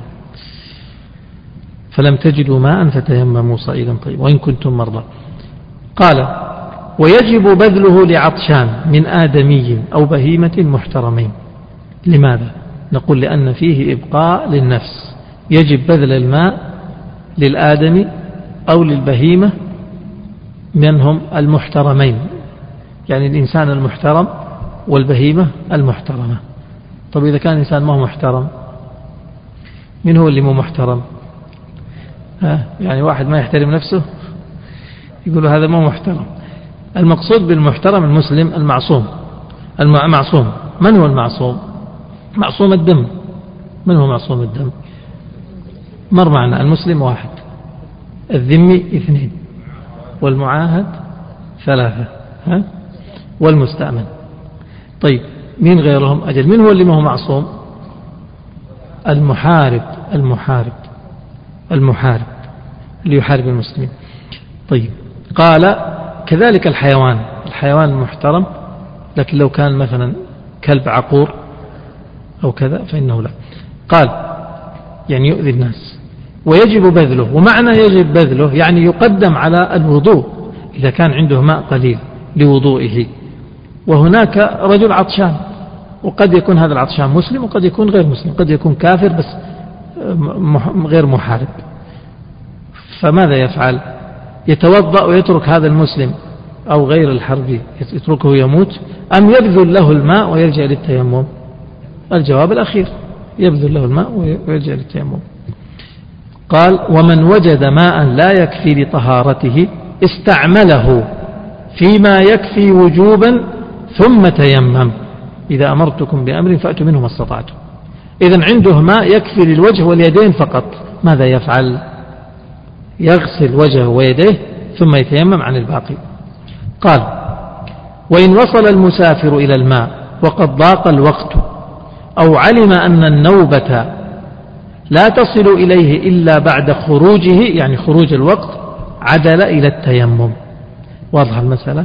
فلم تجدوا ماء فتيمموا صعيدا طيبا وإن كنتم مرضى. قال: ويجب بذله لعطشان من آدمي أو بهيمة محترمين. لماذا؟ نقول: لأن فيه إبقاء للنفس. يجب بذل الماء للآدمي أو للبهيمة منهم المحترمين، يعني الإنسان المحترم والبهيمة المحترمة. طب إذا كان الإنسان ما هو محترم، من هو اللي مو محترم؟ يعني واحد ما يحترم نفسه يقول هذا مو محترم. المقصود بالمحترم المسلم المعصوم. معصوم. من هو المعصوم؟ معصوم الدم. من هو معصوم الدم؟ مر معنا: المسلم 1، الذمي 2، والمعاهد 3، والمستأمن. طيب مين غيرهم؟ أجل من هو اللي ما هو معصوم؟ المحارب اللي يحارب المسلمين. طيب قال: كذلك الحيوان المحترم، لكن لو كان مثلا كلب عقور أو كذا فإنه لا. قال: يعني يؤذي الناس. ويجب بذله. ومعنى يجب بذله يعني يقدم على الوضوء إذا كان عنده ماء قليل لوضوئه. وهناك رجل عطشان، وقد يكون هذا العطشان مسلم وقد يكون غير مسلم، قد يكون كافر بس غير محارب. فماذا يفعل؟ يتوضأ ويترك هذا المسلم أو غير الحربي يتركه يموت، أم يبذل له الماء ويرجع للتيمم؟ الجواب الأخير، يبذل له الماء ويرجع للتيمم. قال: ومن وجد ماء لا يكفي لطهارته استعمله فيما يكفي وجوبا ثم تيمم. إذا أمرتكم بأمر فأتوا منه ما استطعتم. إذن عنده ماء يكفي للوجه واليدين فقط، ماذا يفعل؟ يغسل وجهه ويديه ثم يتيمم عن الباقي. قال: وإن وصل المسافر إلى الماء وقد ضاق الوقت أو علم أن النوبة لا تصل إليه إلا بعد خروجه، يعني خروج الوقت، عدل إلى التيمم. واضح المسألة؟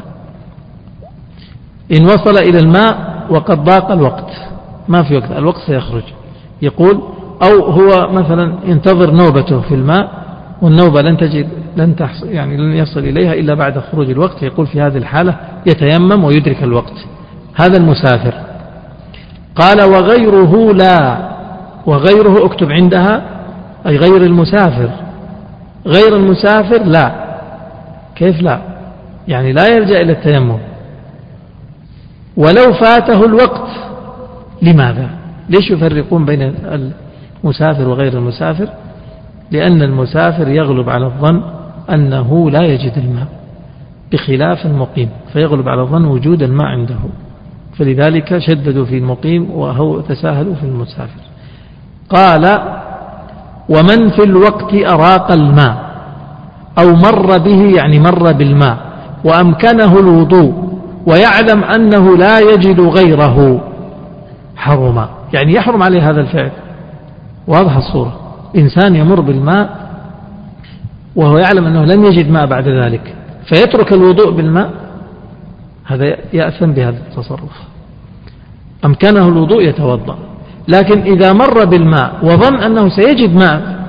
إن وصل إلى الماء وقد ضاق الوقت، ما في وقت، الوقت سيخرج، يقول أو هو مثلا ينتظر نوبته في الماء والنوبة لن يصل إليها إلا بعد خروج الوقت، يقول في هذه الحالة يتيمم ويدرك الوقت. هذا المسافر. قال: وغيره لا. وغيره اكتب عندها أي غير المسافر. غير المسافر لا. كيف لا؟ يعني لا يلجأ إلى التيمم ولو فاته الوقت. لماذا؟ ليش يفرقون بين المسافر وغير المسافر؟ لأن المسافر يغلب على الظن أنه لا يجد الماء بخلاف المقيم، فيغلب على الظن وجود الماء عنده، فلذلك شددوا في المقيم وهو تساهلوا في المسافر. قال: ومن في الوقت أراق الماء أو مر به، يعني مر بالماء، وأمكنه الوضوء ويعلم أنه لا يجد غيره، حرم، يعني يحرم عليه هذا الفعل. واضح الصورة؟ إنسان يمر بالماء وهو يعلم أنه لن يجد ماء بعد ذلك فيترك الوضوء بالماء، هذا يأثم بهذا التصرف. أمكنه الوضوء يتوضأ، لكن إذا مر بالماء وظن أنه سيجد ماء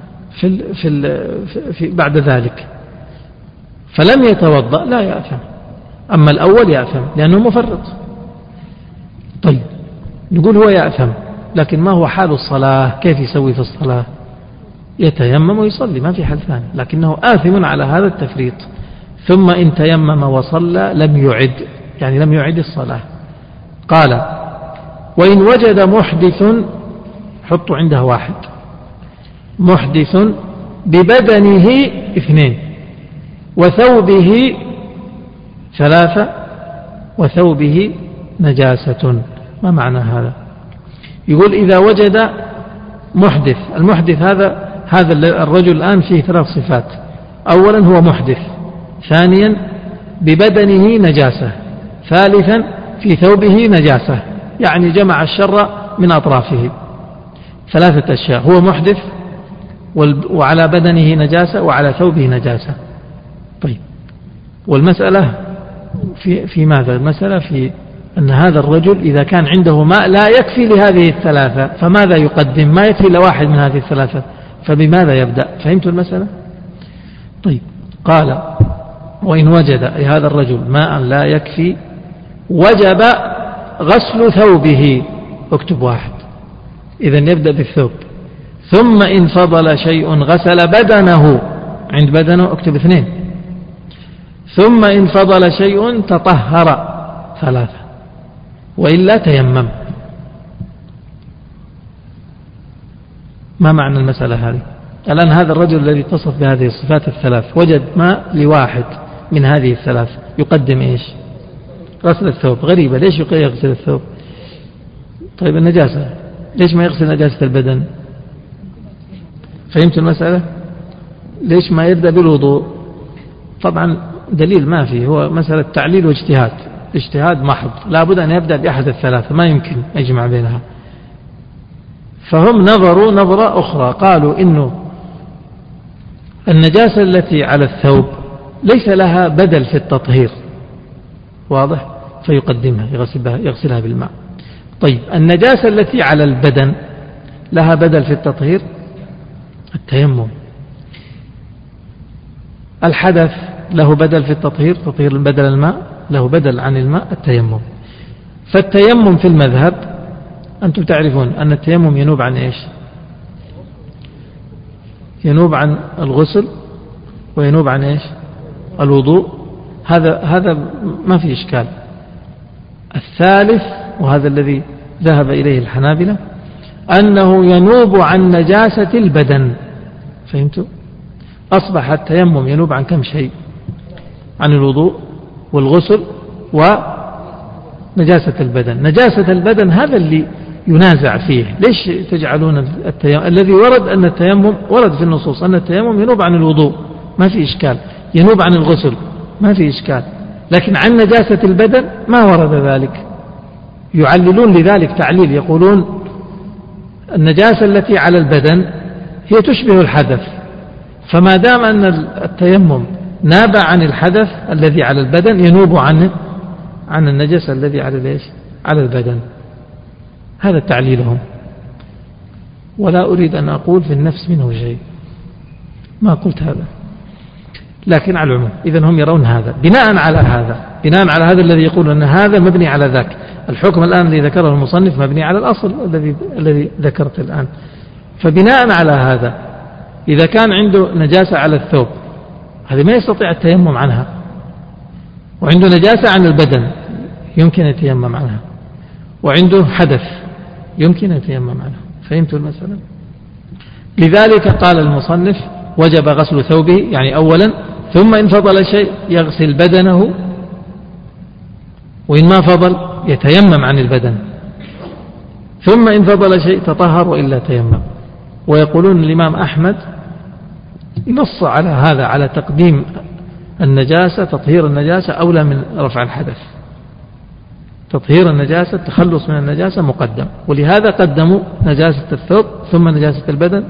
في بعد ذلك فلم يتوضأ لا يأثم. أما الأول يأثم لأنه مفرط. طيب، نقول هو يأثم، لكن ما هو حال الصلاة؟ كيف يسوي في الصلاة؟ يتيمم ويصلي، ما في حل ثاني، لكنه آثم على هذا التفريط. ثم إن تيمم وصلى لم يعد، يعني لم يعد الصلاة. قال: وإن وجد محدث، حطوا عنده واحد، محدث ببدنه 2 وثوبه 3 وثوبه نجاسة. ما معنى هذا؟ يقول إذا وجد محدث، المحدث هذا الرجل الآن فيه 3 صفات. أولا هو محدث، ثانيا ببدنه نجاسة، ثالثا في ثوبه نجاسة، يعني جمع الشر من أطرافه. 3 أشياء: هو محدث وعلى بدنه نجاسة وعلى ثوبه نجاسة. طيب، والمسألة في ماذا؟ المسألة في أن هذا الرجل إذا كان عنده ماء لا يكفي لهذه ال3، فماذا يقدم؟ ما يكفي لواحد من هذه ال3، فبماذا يبدأ؟ فهمتوا المسألة؟ طيب، قال: وإن وجد، أي هذا الرجل، ماء لا يكفي، وجب غسل ثوبه. اكتب 1. إذن يبدأ بالثوب. ثم إن فضل شيء غسل بدنه، عند بدنه اكتب 2. ثم إن فضل شيء تطهر 3، وإلا تيمم. ما معنى المسألة هذه؟ الآن هذا الرجل الذي اتصف بهذه الصفات ال3 وجد ماء لواحد من هذه ال3، يقدم إيش؟ غسل الثوب. غريبة، ليش يغسل الثوب؟ طيب، النجاسة، ليش ما يغسل نجاسة البدن؟ فهمت المسألة؟ ليش ما يبدأ بالوضوء؟ طبعا دليل ما فيه، هو مسألة تعليل واجتهاد، اجتهاد محض، لا بد أن يبدأ بأحد ال3، ما يمكن يجمع بينها. فهم نظروا نظرة أخرى، قالوا إنه النجاسة التي على الثوب ليس لها بدل في التطهير، واضح؟ فيقدمها، يغسلها بالماء. طيب، النجاسة التي على البدن لها بدل في التطهير، التيمم. الحدث له بدل في التطهير، تطهير بدل الماء، له بدل عن الماء، التيمم. فالتيمم في المذهب أنتم تعرفون أن التيمم ينوب عن إيش؟ ينوب عن الغسل وينوب عن إيش؟ الوضوء. هذا ما في إشكال. الثالث، وهذا الذي ذهب إليه الحنابلة، أنه ينوب عن نجاسة البدن. فهمتوا؟ أصبح التيمم ينوب عن كم شيء؟ عن الوضوء والغسل ونجاسة البدن. نجاسة البدن هذا اللي ينازع فيه. ليش تجعلون التيمم الذي ورد أن التيمم ورد في النصوص أن التيمم ينوب عن الوضوء ما في إشكال، ينوب عن الغسل ما في إشكال، لكن عن نجاسة البدن ما ورد ذلك. يعللون لذلك تعليل، يقولون النجاسة التي على البدن هي تشبه الحدث، فما دام أن التيمم ناب عن الحدث الذي على البدن ينوب عن النجاسة الذي على البدن. هذا تعليلهم، ولا أريد أن أقول في النفس منه شيء، ما قلت هذا، لكن على العموم إذن هم يرون هذا. بناء على هذا الذي يقول أن هذا مبني على ذاك، الحكم الآن الذي ذكره المصنف مبني على الأصل الذي ذكرت الآن. فبناء على هذا إذا كان عنده نجاسة على الثوب هذه ما يستطيع التيمم عنها، وعنده نجاسة عن البدن يمكن يتيمم عنها، وعنده حدث يمكن يتيمم عنها. فهمتوا المسألة؟ لذلك قال المصنف وجب غسل ثوبه، يعني أولا، ثم إن فضل شيء يغسل بدنه، وإن ما فضل يتيمم عن البدن، ثم إن فضل شيء تطهر وإلا تيمم. ويقولون الإمام أحمد نص على هذا، على تقديم النجاسة، تطهير النجاسة أولى من رفع الحدث. تطهير النجاسة، التخلص من النجاسة مقدم، ولهذا قدموا نجاسة الثوب ثم نجاسة البدن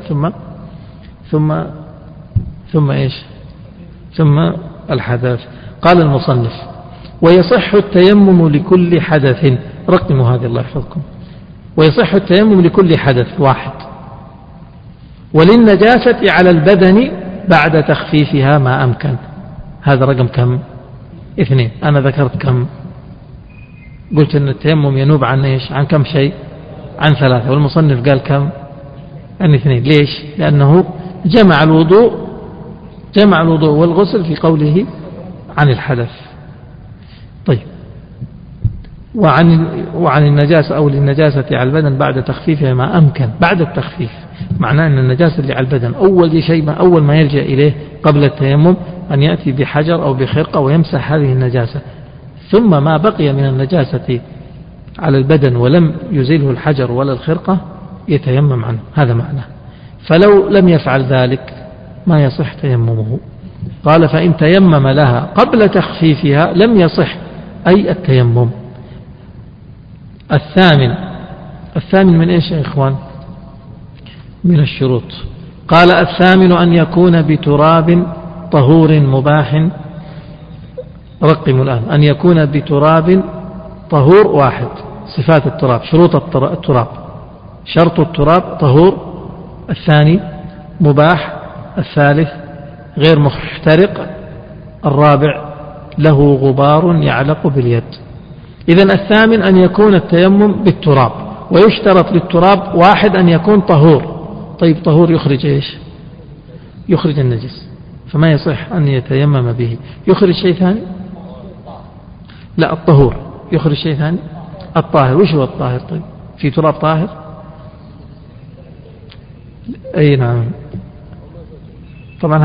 ثم إيش؟ ثم الحدث. قال المصنف ويصح التيمم لكل حدث، رقموا هذه الله يحفظكم، ويصح التيمم لكل حدث واحد، وللنجاسة على البدن بعد تخفيفها ما أمكن. هذا رقم كم؟ 2. أنا ذكرت كم؟ قلت أن التيمم ينوب عن إيش؟ عن كم شيء؟ عن 3، والمصنف قال كم؟ عن 2. ليش؟ لأنه جمع الوضوء والغسل في قوله عن الحدث. طيب، وعن النجاسة أو للنجاسة على البدن بعد تخفيفها ما أمكن. بعد التخفيف معناه أن النجاسة اللي على البدن أول ما يرجع إليه قبل التيمم أن يأتي بحجر أو بخرقة ويمسح هذه النجاسة، ثم ما بقي من النجاسة على البدن ولم يزيله الحجر ولا الخرقة يتيمم عنه. هذا معناه. فلو لم يفعل ذلك ما يصح تيممه. قال فإن تيمم لها قبل تخفيفها لم يصح أي التيمم. الثامن من إيش يا إخوان؟ من الشروط. قال الثامن أن يكون بتراب طهور مباح. رقموا الآن، أن يكون بتراب طهور واحد. صفات التراب، شروط التراب: شرط التراب طهور، الثاني مباح، الثالث غير محترق، الرابع له غبار يعلق باليد. إذن الثامن أن يكون التيمم بالتراب، ويشترط للتراب واحد أن يكون طهور. طيب طهور يخرج إيش؟ يخرج النجس، فما يصح أن يتيمم به. يخرج شيء ثاني؟ لا، الطهور يخرج شيء ثاني. الطاهر، وش هو الطاهر؟ طيب في تراب طاهر؟ أي نعم. طبعا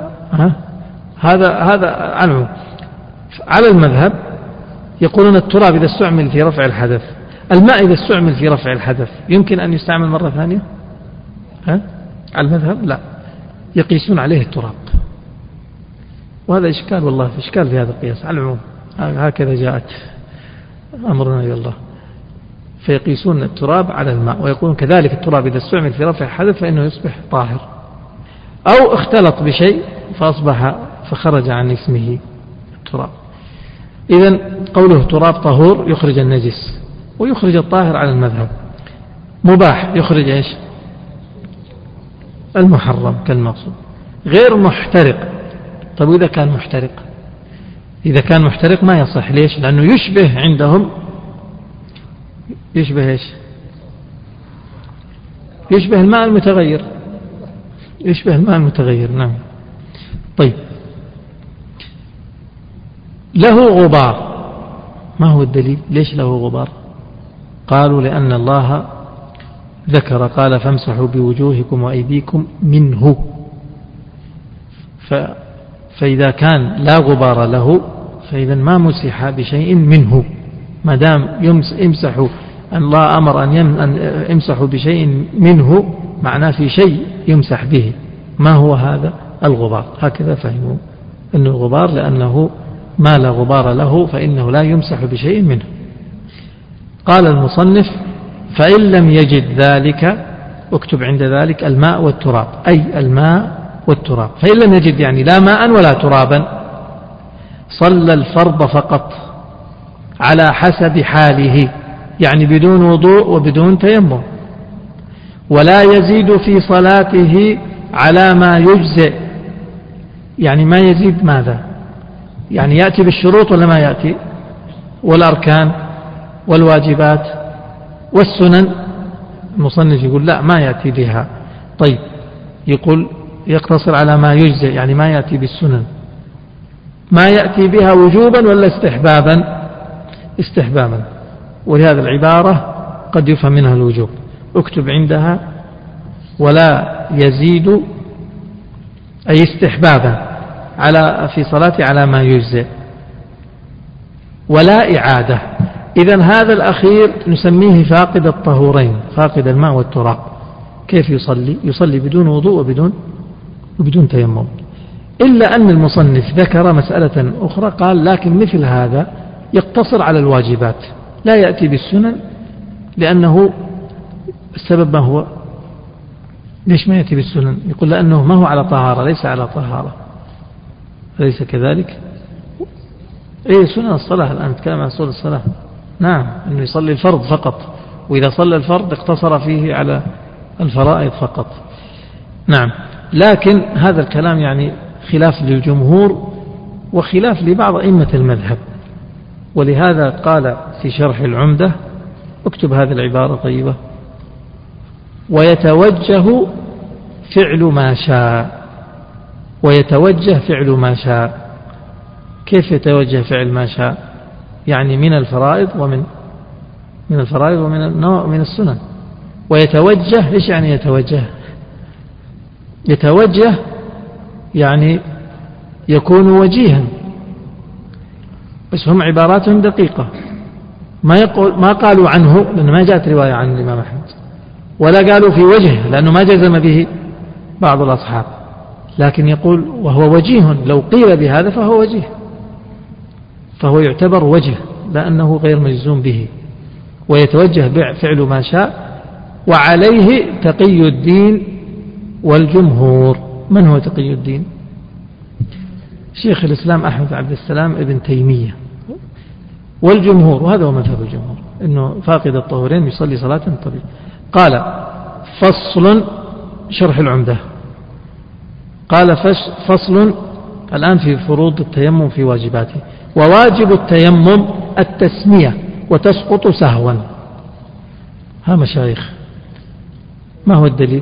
هذا عنه على المذهب. يقولون التراب إذا استعمل في رفع الحدث، الماء إذا استعمل في رفع الحدث يمكن أن يستعمل مرة ثانية؟ على المذهب لا، يقيسون عليه التراب، وهذا إشكال، والله إشكال في هذا القياس. على العموم هكذا جاءت أمرنا إلى الله، فيقيسون التراب على الماء، ويقولون كذلك التراب إذا استعمل في رفع الحدث فإنه يصبح طاهر، أو اختلط بشيء فخرج عن اسمه التراب. إذن قوله تراب طهور يخرج النجس ويخرج الطاهر على المذهب. مباح يخرج إيش؟ المحرم كالمقصود. غير محترق. طيب إذا كان محترق؟ إذا كان محترق ما يصح. ليش؟ لأنه يشبه عندهم، يشبه إيش؟ يشبه الماء المتغير، يشبه الماء المتغير. نعم. طيب، له غبار. ما هو الدليل؟ ليش له غبار؟ قالوا لأن الله ذكر، قال فامسحوا بوجوهكم وأيديكم منه، فإذا كان لا غبار له فإذا ما مسح بشيء منه، ما دام يمسح، الله أمر أن يمسح بشيء منه، معناه في شيء يمسح به. ما هو هذا؟ الغبار. هكذا فهموا أنه الغبار، لأنه ما لا غبار له فإنه لا يمسح بشيء منه. قال المصنف: فإن لم يجد ذلك، اكتب عند ذلك الماء والتراب، أي الماء والتراب. فإن لم يجد يعني لا ماء ولا ترابا، صلى الفرض فقط على حسب حاله، يعني بدون وضوء وبدون تيمم، ولا يزيد في صلاته على ما يجزئ. يعني ما يزيد ماذا؟ يعني يأتي بالشروط ولا ما يأتي؟ والأركان والواجبات والسنن. المصنف يقول لا، ما يأتي بها. طيب، يقول يقتصر على ما يجزئ، يعني ما يأتي بالسنن. ما يأتي بها وجوبا ولا استحبابا؟ استحبابا، ولهذا العبارة قد يفهم منها الوجوب. اكتب عندها: ولا يزيد، أي استحبابا في صلاة على ما يجزئ، ولا إعادة. إذن هذا الأخير نسميه فاقد الطهورين، فاقد الماء والتراب. كيف يصلي؟ يصلي بدون وضوء وبدون تيمم. إلا أن المصنف ذكر مسألة أخرى، قال: لكن مثل هذا يقتصر على الواجبات، لا يأتي بالسنن، لأنه السبب ما هو؟ ليش ما يأتي بالسنن؟ يقول لأنه ما هو على طهارة، ليس على طهارة، أليس كذلك؟ إيه، سنن الصلاة الآن نتكلم عن سنن الصلاة. نعم، أنه يصلي الفرض فقط، وإذا صلى الفرض اقتصر فيه على الفرائض فقط. نعم، لكن هذا الكلام يعني خلاف للجمهور وخلاف لبعض أئمة المذهب، ولهذا قال في شرح العمدة، اكتب هذه العبارة طيبة: ويتوجه فعل ما شاء. ويتوجه فعل ما شاء. كيف يتوجه فعل ما شاء؟ يعني من الفرائض ومن السنن. ويتوجه، إيش يعني يتوجه؟ يتوجه يعني يكون وجيها، بس هم عباراتهم دقيقة، ما قالوا عنه لأنه ما جاءت رواية عن الإمام أحمد، ولا قالوا في وجهه لأنه ما جزم به بعض الأصحاب، لكن يقول وهو وجيه. لو قيل بهذا فهو وجيه، فهو يعتبر وجه لأنه غير مجزوم به. ويتوجه فعل ما شاء، وعليه تقي الدين والجمهور. من هو تقي الدين؟ شيخ الإسلام أحمد عبد السلام ابن تيمية. والجمهور، وهذا هو مذهب الجمهور، أنه فاقد الطهورين يصلي صلاة طبيعية. قال: فصل، شرح العمدة، قال: فصل الآن في فروض التيمم في واجباته. وواجب التيمم التسمية، وتسقط سهوا. ها مشايخ، ما هو الدليل؟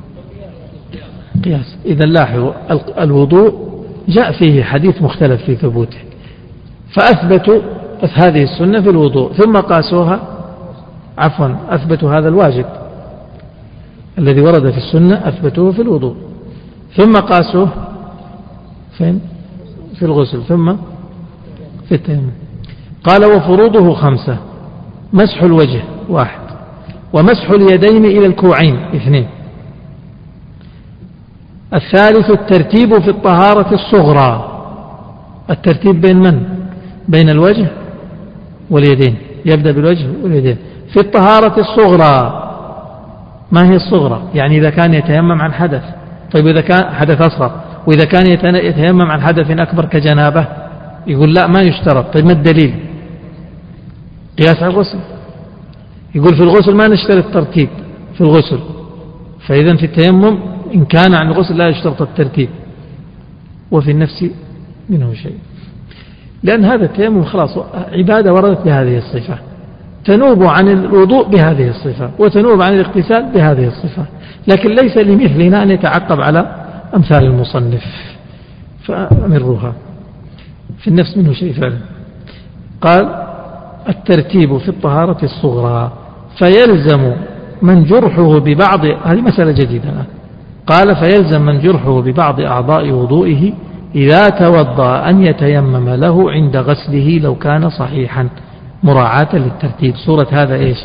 قياس. إذا لاحظوا الوضوء جاء فيه حديث مختلف في ثبوته، فأثبتوا هذه السنة في الوضوء، ثم قاسوها، أثبتوا هذا الواجب الذي ورد في السنة، أثبتوه في الوضوء، ثم قاسوه فين؟ في الغسل، ثم في التيمم. قال: وفروضه 5: مسح الوجه 1، ومسح اليدين إلى الكوعين 2، الثالث الترتيب في الطهارة الصغرى. الترتيب بين من؟ بين الوجه واليدين، يبدأ بالوجه واليدين في الطهارة الصغرى. ما هي الصغرى؟ يعني إذا كان يتيمم عن حدث. طيب إذا كان حدث أصغر، وإذا كان يتيمم عن حدث أكبر كجنابه، يقول لا، ما يشترط. طيب ما الدليل؟ قياس على الغسل. يقول في الغسل ما نشترط الترتيب في الغسل، فإذا في التيمم إن كان عن الغسل لا يشترط الترتيب، وفي النفس منه شيء، لأن هذا التيمم خلاص عبادة وردت بهذه الصفة، تنوب عن الوضوء بهذه الصفة، وتنوب عن الاغتسال بهذه الصفة، لكن ليس لمثلنا أن يتعقب على أمثال المصنف، فأمروها. في النفس منه شيء فعلا. قال: الترتيب في الطهارة الصغرى، فيلزم من جرحه ببعض، هذه مسألة جديدة الآن. قال: فيلزم من جرحه ببعض أعضاء وضوئه إذا توضأ أن يتيمم له عند غسله لو كان صحيحا مراعاة للترتيب. صورة هذا إيش؟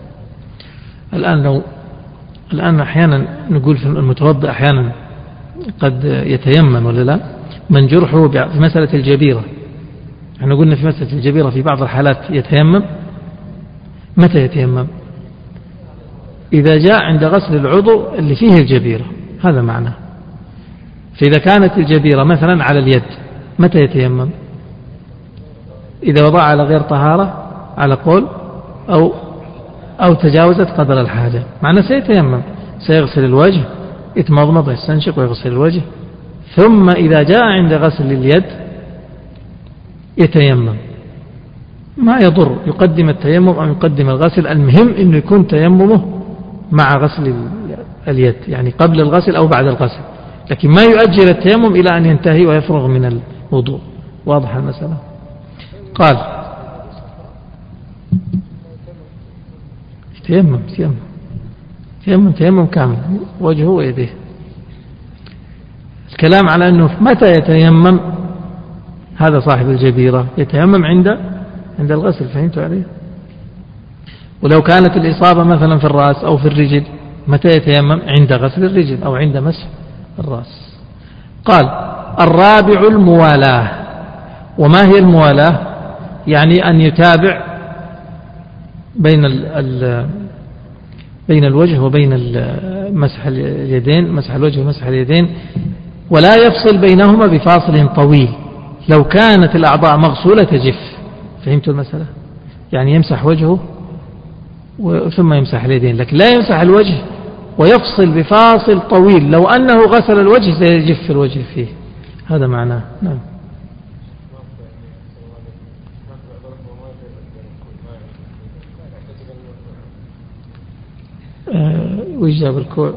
الآن أحيانا نقول في المتوضأ أحيانا قد يتيمم ولا لا، من جرحه في مسألة الجبيرة، احنا قلنا في مسألة الجبيرة في بعض الحالات يتيمم. متى يتيمم؟ إذا جاء عند غسل العضو اللي فيه الجبيرة، هذا معناه. فإذا كانت الجبيرة مثلا على اليد متى يتيمم؟ إذا وضع على غير طهارة على قول أو تجاوزت قدر الحاجة، معناه سيتيمم، سيغسل الوجه، يتمضمض ويستنشق ويغسل الوجه، ثم إذا جاء عند غسل اليد يتيمم. ما يضر يقدم التيمم أو يقدم الغسل، المهم أنه يكون تيممه مع غسل اليد، يعني قبل الغسل أو بعد الغسل، لكن ما يؤجل التيمم إلى أن ينتهي ويفرغ من الوضوء. واضح المسألة؟ قال تيمم كامل وجهه ويديه. الكلام على أنه متى يتيمم، هذا صاحب الجبيرة يتيمم عند الغسل، فهمتوا عليه؟ ولو كانت الإصابة مثلا في الرأس أو في الرجل متى يتيمم؟ عند غسل الرجل أو عند مسح الرأس. قال الرابع الموالاة. وما هي الموالاة؟ يعني أن يتابع بين الوجه وبين مسح اليدين، مسح الوجه ومسح اليدين، ولا يفصل بينهما بفاصل طويل. لو كانت الأعضاء مغسولة تجف. فهمتوا المسألة؟ يعني يمسح وجهه ثم يمسح اليدين، لكن لا يمسح الوجه ويفصل بفاصل طويل. لو أنه غسل الوجه سيجف الوجه فيه، هذا معناه. نعم. ويجاب الكوع.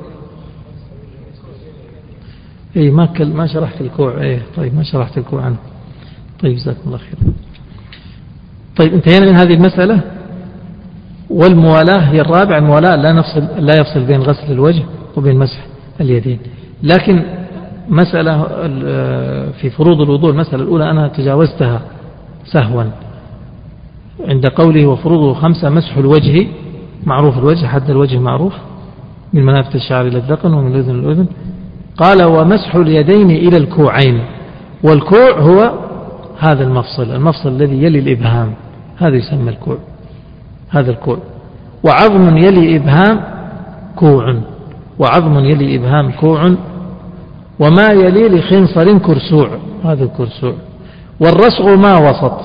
ما شرحت الكوع. طيب ما شرحت الكوع عنه. طيب جزاكم الله خير. طيب انتهينا من هذه المسألة. والموالاة هي الرابع. الموالاة لا يفصل بين غسل الوجه وبين مسح اليدين. لكن مسألة في فروض الوضوء، المسألة الأولى أنا تجاوزتها سهوا عند قوله وفروضه 5. مسح الوجه، معروف الوجه، حد الوجه معروف، من منافذ الشعر إلى الذقن ومن الأذن للأذن. قال ومسح اليدين إلى الكوعين. والكوع هو هذا المفصل الذي يلي الإبهام، هذا يسمى الكوع، هذا الكوع. وعظم يلي إبهام كوع، وعظم يلي إبهام كوع، وما يلي لخنصر كرسوع، هذا الكرسوع. والرسغ ما وسط.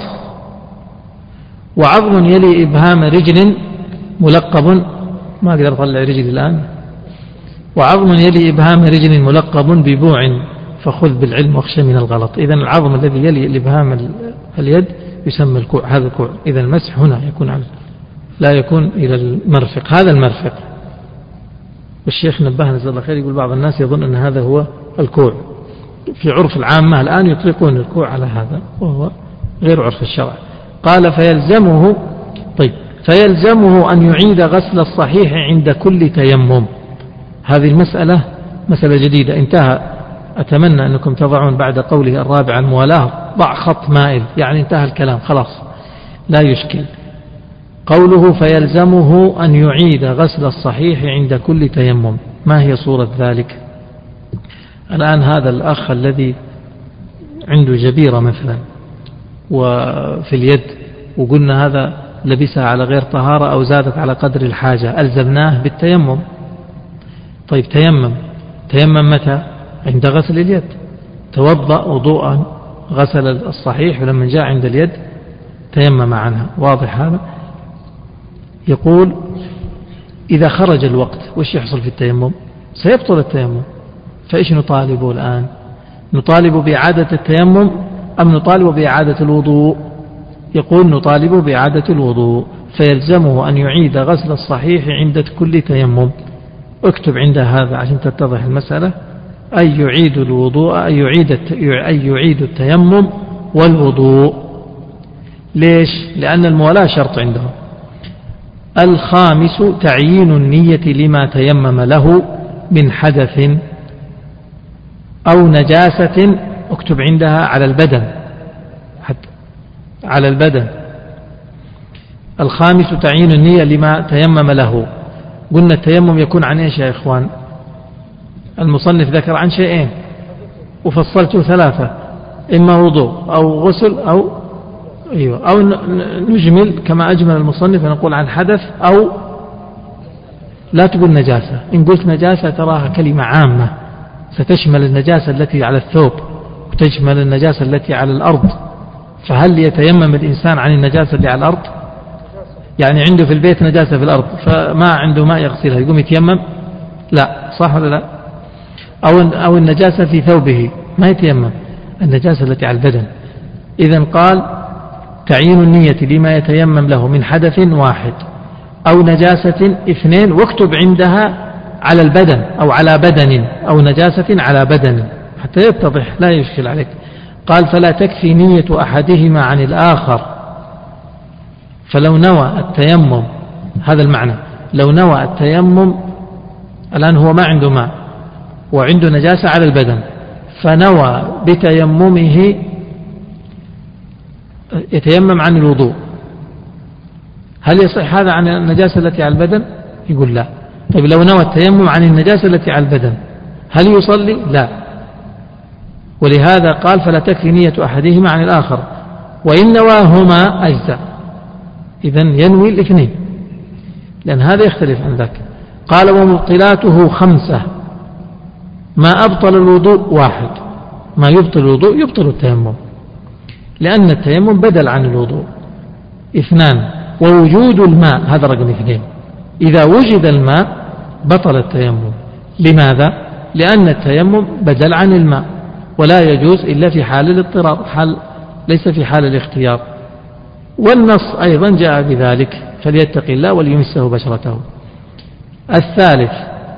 وعظم يلي إبهام رجل ملقب، ما أقدر أطلع رجلي الآن. وعظم يلي إبهام رجل ملقب ببوع فخذ بالعلم واخشى من الغلط. إذن العظم الذي يلي الإبهام اليد يسمى الكوع، هذا الكوع. إذن المسح هنا يكون لا يكون إلى المرفق، هذا المرفق. والشيخ نبهنا جزاه الله خير، يقول بعض الناس يظن أن هذا هو الكوع. في عرف العامة الآن يطلقون الكوع على هذا، وهو غير عرف الشرع. قال فيلزمه أن يعيد غسل الصحيح عند كل تيمم. هذه المسألة مسألة جديدة انتهى. أتمنى أنكم تضعون بعد قوله الرابع الموالاة ضع خط مائل، يعني انتهى الكلام خلاص لا يشكل. قوله فيلزمه أن يعيد غسل الصحيح عند كل تيمم، ما هي صورة ذلك؟ الآن هذا الأخ الذي عنده جبيرة مثلا وفي اليد، وقلنا هذا لبسها على غير طهارة أو زادت على قدر الحاجة، ألزمناه بالتيمم. طيب تيمم متى؟ عند غسل اليد. توضأ وضوءا غسل الصحيح، ولما جاء عند اليد تيمم عنها. واضح هذا؟ يقول إذا خرج الوقت وش يحصل في التيمم؟ سيبطل التيمم. فإيش نطالبه الآن؟ نطالب بإعادة التيمم أم نطالب بإعادة الوضوء؟ يقول نطالب بإعادة الوضوء. فيلزمه أن يعيد غسل الصحيح عند كل تيمم. اكتب عند هذا عشان تتضح المسألة. أي يعيد الوضوء، أي يعيد التيمم والوضوء. ليش؟ لأن الموالاة شرط عندهم. الخامس تعيين النية لما تيمم له من حدث أو نجاسة اكتب عندها على البدن، حتى على البدن. الخامس تعيين النية لما تيمم له. قلنا التيمم يكون عن ايش يا إخوان؟ المصنف ذكر عن شيئين وفصلت ثلاثة، إما وضوء أو غسل أو نجمل كما أجمل المصنف نقول عن حدث، أو لا تقول نجاسة. إن قلت نجاسة تراها كلمة عامة ستشمل النجاسة التي على الثوب وتشمل النجاسة التي على الأرض. فهل يتيمم الإنسان عن النجاسة اللي على الأرض؟ يعني عنده في البيت نجاسة في الأرض فما عنده ماء يغسلها يقوم يتيمم؟ لا، صح ولا لا؟ أو النجاسة في ثوبه ما يتيمم، النجاسة التي على البدن. إذن قال تعيين النية لما يتيمم له من حدث واحد أو نجاسة اثنين، واكتب عندها على البدن أو على بدن أو نجاسة على بدن حتى يتضح لا يشكل عليك. قال فلا تكفي نية أحدهما عن الآخر. فلو نوى التيمم، هذا المعنى، لو نوى التيمم الآن هو ما عنده ماء وعنده نجاسة على البدن، فنوى بتيممه يتيمم عن الوضوء، هل يصح هذا عن النجاسة التي على البدن؟ يقول لا. طيب لو نوى التيمم عن النجاسة التي على البدن هل يصلي؟ لا. ولهذا قال فلا تكفي نية أحدهما عن الآخر، وإن نواهما أجزاء. إذن ينوي الاثنين، لأن هذا يختلف عن ذاك. قال ومبطلاته 5. ما أبطل الوضوء 1. ما يبطل الوضوء يبطل التيمم، لأن التيمم بدل عن الوضوء. 2 ووجود الماء، هذا رقم 2. إذا وجد الماء بطل التيمم. لماذا؟ لأن التيمم بدل عن الماء ولا يجوز إلا في حال الاضطرار، ليس في حال الاختيار. والنص أيضا جاء بذلك فليتق الله وليمسه بشرته. 3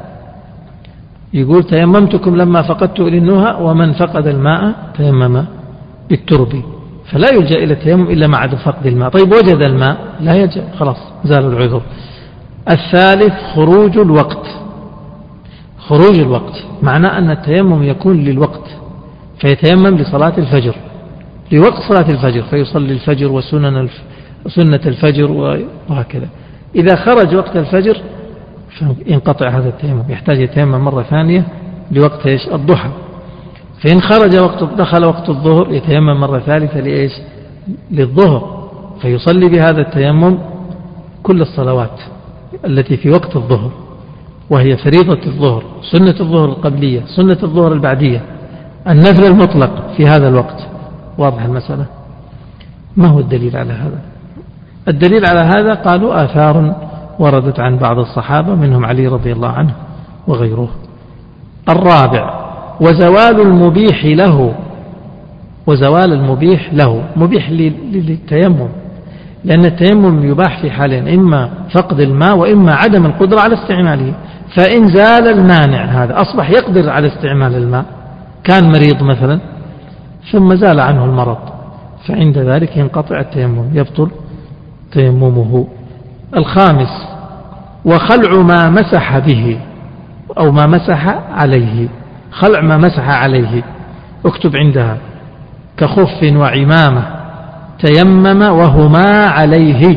يقول تيممتكم لما فقدت إلى النهى، ومن فقد الماء تيمم بالترب، فلا يلجأ إلى التيمم إلا مع فقد الماء. طيب وجد الماء لا يلجأ، خلاص زال العذر. 4 خروج الوقت. خروج الوقت معناه أن التيمم يكون للوقت، فيتيمم لصلاة الفجر، لوقت صلاة الفجر، فيصلي الفجر وسنة الفجر وهكذا. إذا خرج وقت الفجر ينقطع هذا التيمم، يحتاج يتيمم مرة ثانية لوقت الضحى. فإن خرج دخل وقت الظهر يتيمم مرة ثالثة للظهر، فيصلي بهذا التيمم كل الصلوات التي في وقت الظهر، وهي فريضة الظهر، سنة الظهر القبلية، سنة الظهر البعدية، النفل المطلق في هذا الوقت. واضح المسألة؟ ما هو الدليل على هذا؟ الدليل على هذا قالوا آثار وردت عن بعض الصحابة منهم علي رضي الله عنه وغيره. 4 وزوال المبيح له. وزوال المبيح له، مبيح للتيمم، لأن التيمم يباح في حالين، إما فقد الماء وإما عدم القدرة على استعماله. فإن زال المانع هذا أصبح يقدر على استعمال الماء، كان مريض مثلا ثم زال عنه المرض، فعند ذلك ينقطع التيمم، يبطل تيممه. 5 وخلع ما مسح به أو ما مسح عليه. خلع ما مسح عليه اكتب عندها كخف وعمامة تيمم وهما عليه.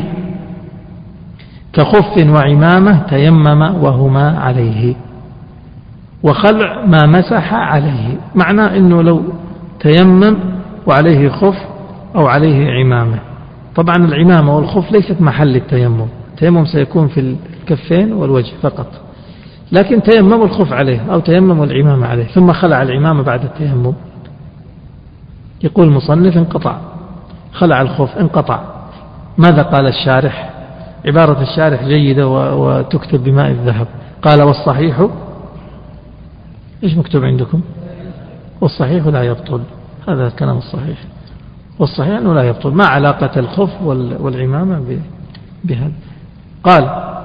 كخف وعمامة تيمم وهما عليه. وخلع ما مسح عليه معناه أنه لو تيمم وعليه خف أو عليه عمامة. طبعا العمامة والخف ليست محل التيمم، التيمم سيكون في الكفين والوجه فقط، لكن تيمم الخف عليه أو تيمم العمامة عليه ثم خلع العمامة بعد التيمم. يقول المصنف انقطع، خلع الخف انقطع. ماذا قال الشارح؟ عبارة الشارح جيدة وتكتب بماء الذهب. قال والصحيح، إيش مكتوب عندكم؟ والصحيح لا يبطل، هذا الكلام الصحيح. والصحيح أنه لا يبطل، ما علاقة الخف والعمامة بهذا. قال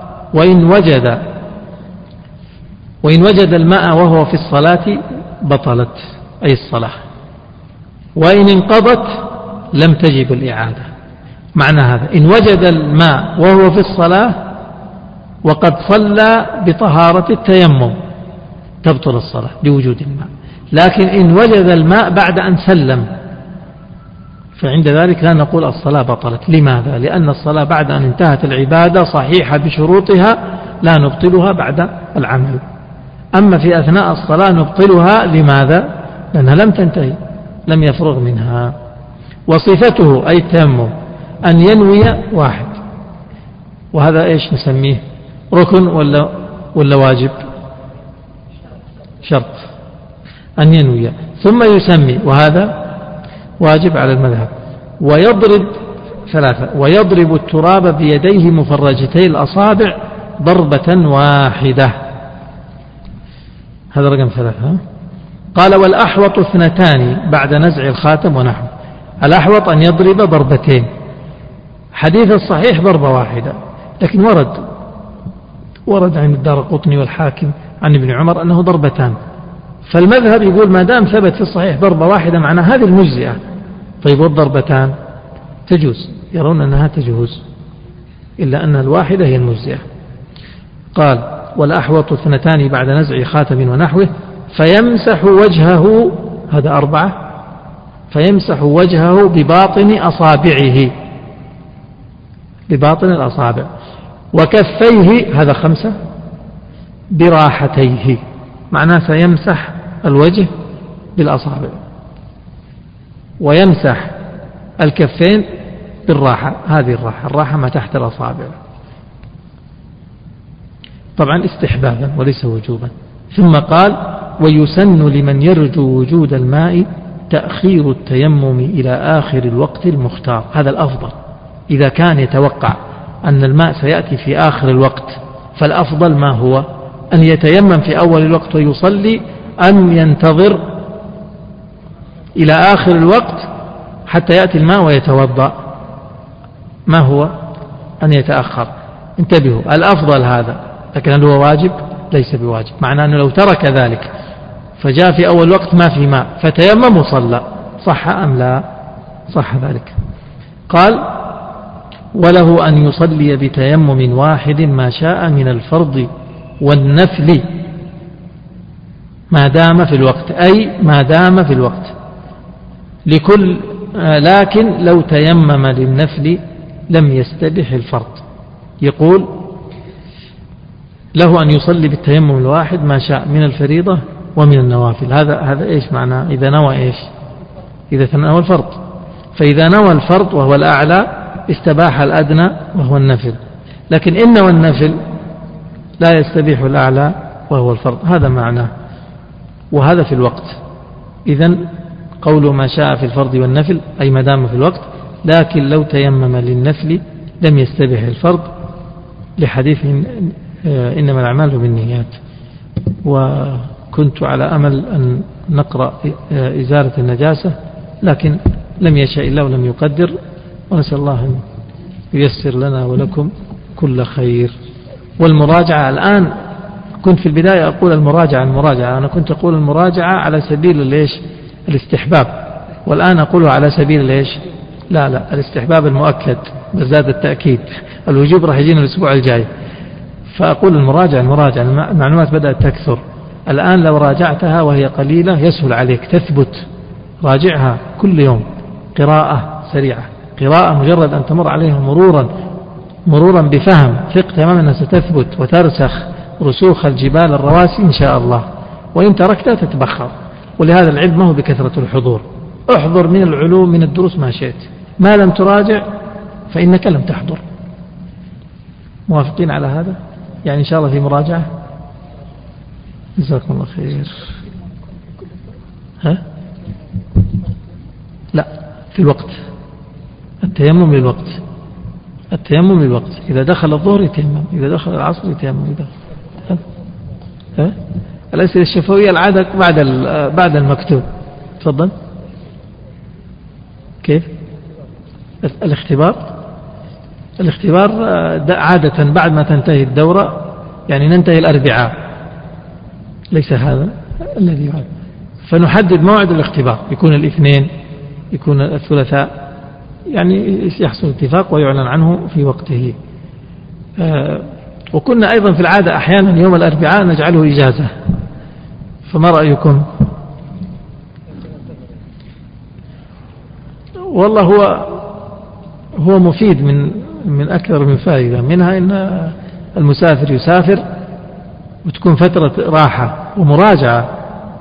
وإن وجد الماء وهو في الصلاة بطلت أي الصلاة، وإن انقضت لم تجب الإعادة. معنى هذا إن وجد الماء وهو في الصلاة وقد صلى بطهارة التيمم تبطل الصلاة لوجود الماء، لكن إن وجد الماء بعد أن سلم فعند ذلك لا نقول الصلاة بطلت. لماذا؟ لأن الصلاة بعد أن انتهت العبادة صحيحة بشروطها، لا نبطلها بعد العمل. أما في أثناء الصلاة نبطلها. لماذا؟ لأنها لم تنتهي، لم يفرغ منها. وصفته أي التيمم أن ينوي واحد، وهذا إيش نسميه؟ ركن ولا واجب؟ شرط أن ينوي ثم يسمي، وهذا واجب على المذهب. ويضرب ثلاثة، ويضرب التراب بيديه مفرجتي الأصابع ضربة واحدة. هذا رقم ثلاثة. قال والأحوط 2 بعد نزع الخاتم ونحوه. الأحوط أن يضرب ضربتين. حديث الصحيح ضربة واحدة، لكن ورد عن الدارقطني والحاكم عن ابن عمر أنه ضربتان. فالمذهب يقول ما دام ثبت في الصحيح ضربة واحدة معنى هذه المجزئة. طيب والضربتان تجوز، يرون أنها تجوز، إلا أن الواحدة هي المجزئة. قال والأحوط 2 بعد نزع خاتم ونحوه فيمسح وجهه. هذا 4. فيمسح وجهه بباطن أصابعه، بباطن الأصابع، وكفيه. هذا 5 براحتيه، معناه سيمسح الوجه بالأصابع ويمسح الكفين بالراحة. هذه الراحة ما تحت الأصابع، طبعا استحبابا وليس وجوبا. ثم قال ويسن لمن يرجو وجود الماء تأخير التيمم إلى آخر الوقت المختار. هذا الأفضل. إذا كان يتوقع أن الماء سيأتي في آخر الوقت فالأفضل ما هو؟ أن يتيمم في أول الوقت ويصلي، أم ينتظر إلى آخر الوقت حتى يأتي الماء ويتوضأ؟ ما هو؟ أن يتأخر. انتبهوا، الأفضل هذا، لكن هل هو واجب؟ ليس بواجب. معناه أنه لو ترك ذلك فجاء في أول وقت ما في ماء فتيمم وصلى، صح أم لا؟ صح ذلك. قال وله أن يصلي بتيمم واحد ما شاء من الفرض والنفل ما دام في الوقت، أي ما دام في الوقت لكل. لكن لو تيمم للنفل لم يستبح الفرض. يقول له أن يصلي بالتيمم الواحد ما شاء من الفريضة ومن النوافل. هذا إيش معناه؟ إذا نوى إيش؟ إذا تنوى الفرض. فإذا نوى الفرض وهو الأعلى استباح الأدنى وهو النفل، لكن إن نوى النفل لا يستبيح الأعلى وهو الفرض. هذا معناه، وهذا في الوقت. إذن قول ما شاء في الفرض والنفل أي ما دام في الوقت. لكن لو تيمم للنفل لم يستبح الفرض، لحديث إنما الأعمال بالنيات. وكنت على أمل أن نقرأ إزالة النجاسة، لكن لم يشاء الله ولم يقدر، ونسأل الله أن ييسر لنا ولكم كل خير. والمراجعة الآن، كنت في البداية أقول المراجعة، أنا كنت أقول المراجعة على سبيل الاستحباب، والآن أقولها على سبيل لا الاستحباب المؤكد بزاد التأكيد. الوجوب راح يجينا الأسبوع الجاي، فأقول المراجعة. المعلومات بدأت تكثر الآن، لو راجعتها وهي قليلة يسهل عليك تثبت. راجعها كل يوم، قراءة سريعة، قراءة مجرد أن تمر عليها مرورا بفهم، ثق تماما أنها ستثبت وترسخ رسوخ الجبال الرواسي إن شاء الله. وإن تركتها تتبخر. ولهذا العلم ما هو بكثرة الحضور. احضر من العلوم من الدروس ما شئت، ما لم تراجع فإنك لم تحضر. موافقين على هذا؟ يعني إن شاء الله في مراجعة. جزاكم الله خير. لا، في الوقت. التيمم للوقت. إذا دخل الظهر يتيمم، إذا دخل العصر يتيمم. الأسئلة الشفوية العادة بعد المكتوب. تفضل. كيف؟ الاختبار عادة بعد ما تنتهي الدورة، يعني ننتهي الأربعاء، ليس هذا الذي يعد. فنحدد موعد الاختبار، يكون الاثنين، يكون الثلاثاء، يعني يحصل اتفاق ويعلن عنه في وقته. وكنا أيضا في العادة أحيانا يوم الأربعاء نجعله إجازة. فما رأيكم؟ والله هو مفيد من أكثر من فائدة، منها أن المسافر يسافر وتكون فترة راحة ومراجعة،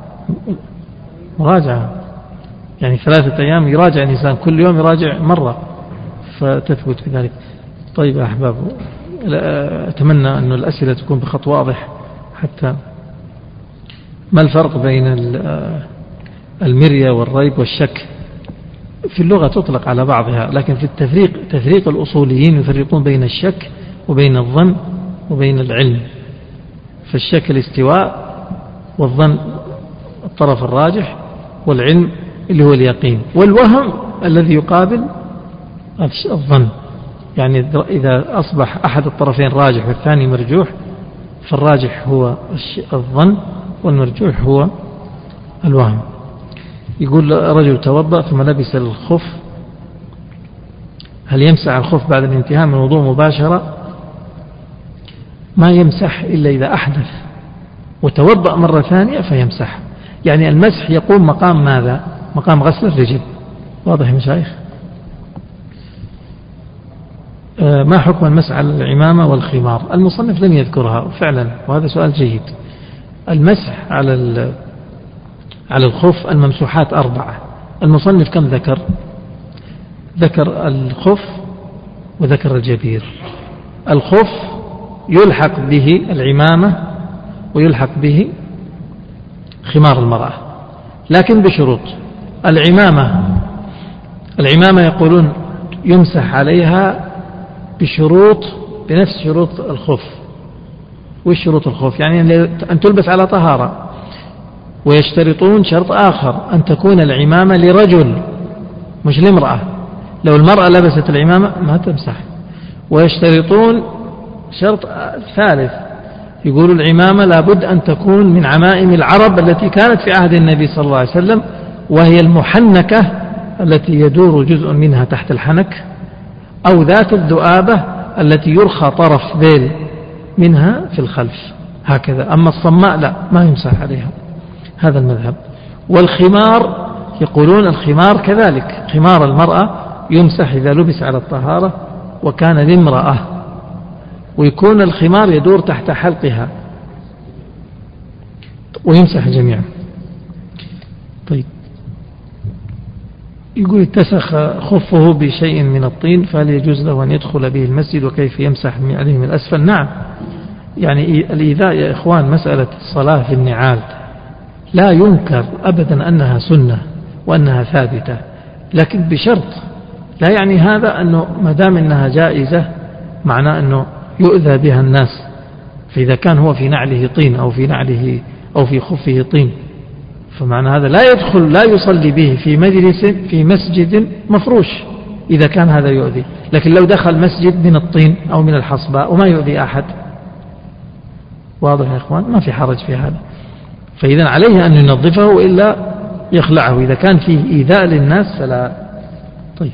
يعني 3 أيام يراجع الإنسان، كل يوم يراجع مرة فتثبت بذلك. طيب يا أحباب، أتمنى أن الأسئلة تكون بخط واضح. حتى ما الفرق بين المرية والريب والشك؟ في اللغة تطلق على بعضها، لكن في تفريق الأصوليين يفرقون بين الشك وبين الظن وبين العلم. فالشك الاستواء، والظن الطرف الراجح، والعلم اللي هو اليقين، والوهم الذي يقابل الظن. يعني إذا أصبح أحد الطرفين راجح والثاني مرجوح، فالراجح هو الظن والمرجوح هو الوهم. يقول رجل توضأ ثم لبس الخف، هل يمسح الخف بعد الانتهاء من الوضوء مباشرة؟ ما يمسح إلا إذا أحدث وتوضأ مرة ثانية فيمسح. يعني المسح يقوم مقام ماذا؟ مقام غسل الرجل. واضح يا مشايخ؟ ما حكم المسح على العمامة والخمار؟ المصنف لم يذكرها فعلا، وهذا سؤال جيد. المسح على الخف، الممسوحات 4. المصنف كم ذكر؟ ذكر الخف وذكر الجبير. الخف يلحق به العمامة ويلحق به خمار المرأة، لكن بشروط. العمامة يقولون يمسح عليها بنفس شروط الخف. والشروط الخف يعني أن تلبس على طهارة، ويشترطون شرط آخر، أن تكون العمامة لرجل مش لامرأة. لو المرأة لبست العمامة ما تمسح. ويشترطون شرط ثالث، يقولوا العمامة لابد أن تكون من عمائم العرب التي كانت في عهد النبي صلى الله عليه وسلم، وهي المحنكة التي يدور جزء منها تحت الحنك، أو ذات الذؤابة التي يرخى طرف ذيل منها في الخلف هكذا. أما الصماء لا، ما يمسح عليها. هذا المذهب. والخمار يقولون الخمار كذلك، خمار المرأة يمسح إذا لبس على الطهارة وكان لامرأة، ويكون الخمار يدور تحت حلقها ويمسح جميعا. طيب، يقول اتسخ خفه بشيء من الطين فهل يجوز له أن يدخل به المسجد، وكيف يمسح عليه من الأسفل؟ نعم، يعني الإيذاء يا إخوان، مسألة الصلاة في النعال لا ينكر أبدا أنها سنة وأنها ثابتة، لكن بشرط. لا يعني هذا أنه ما دام أنها جائزة معناه أنه يؤذى بها الناس. فإذا كان هو في نعله طين أو في نعله أو في خفه طين، فمعنى هذا لا يدخل، لا يصلي به في مجلس في مسجد مفروش إذا كان هذا يؤذي. لكن لو دخل مسجد من الطين أو من الحصباء وما يؤذي أحد، واضح يا إخوان، ما في حرج في هذا. فإذا عليه أن ينظفه وإلا يخلعه. إذا كان فيه إيذاء للناس فلا. طيب،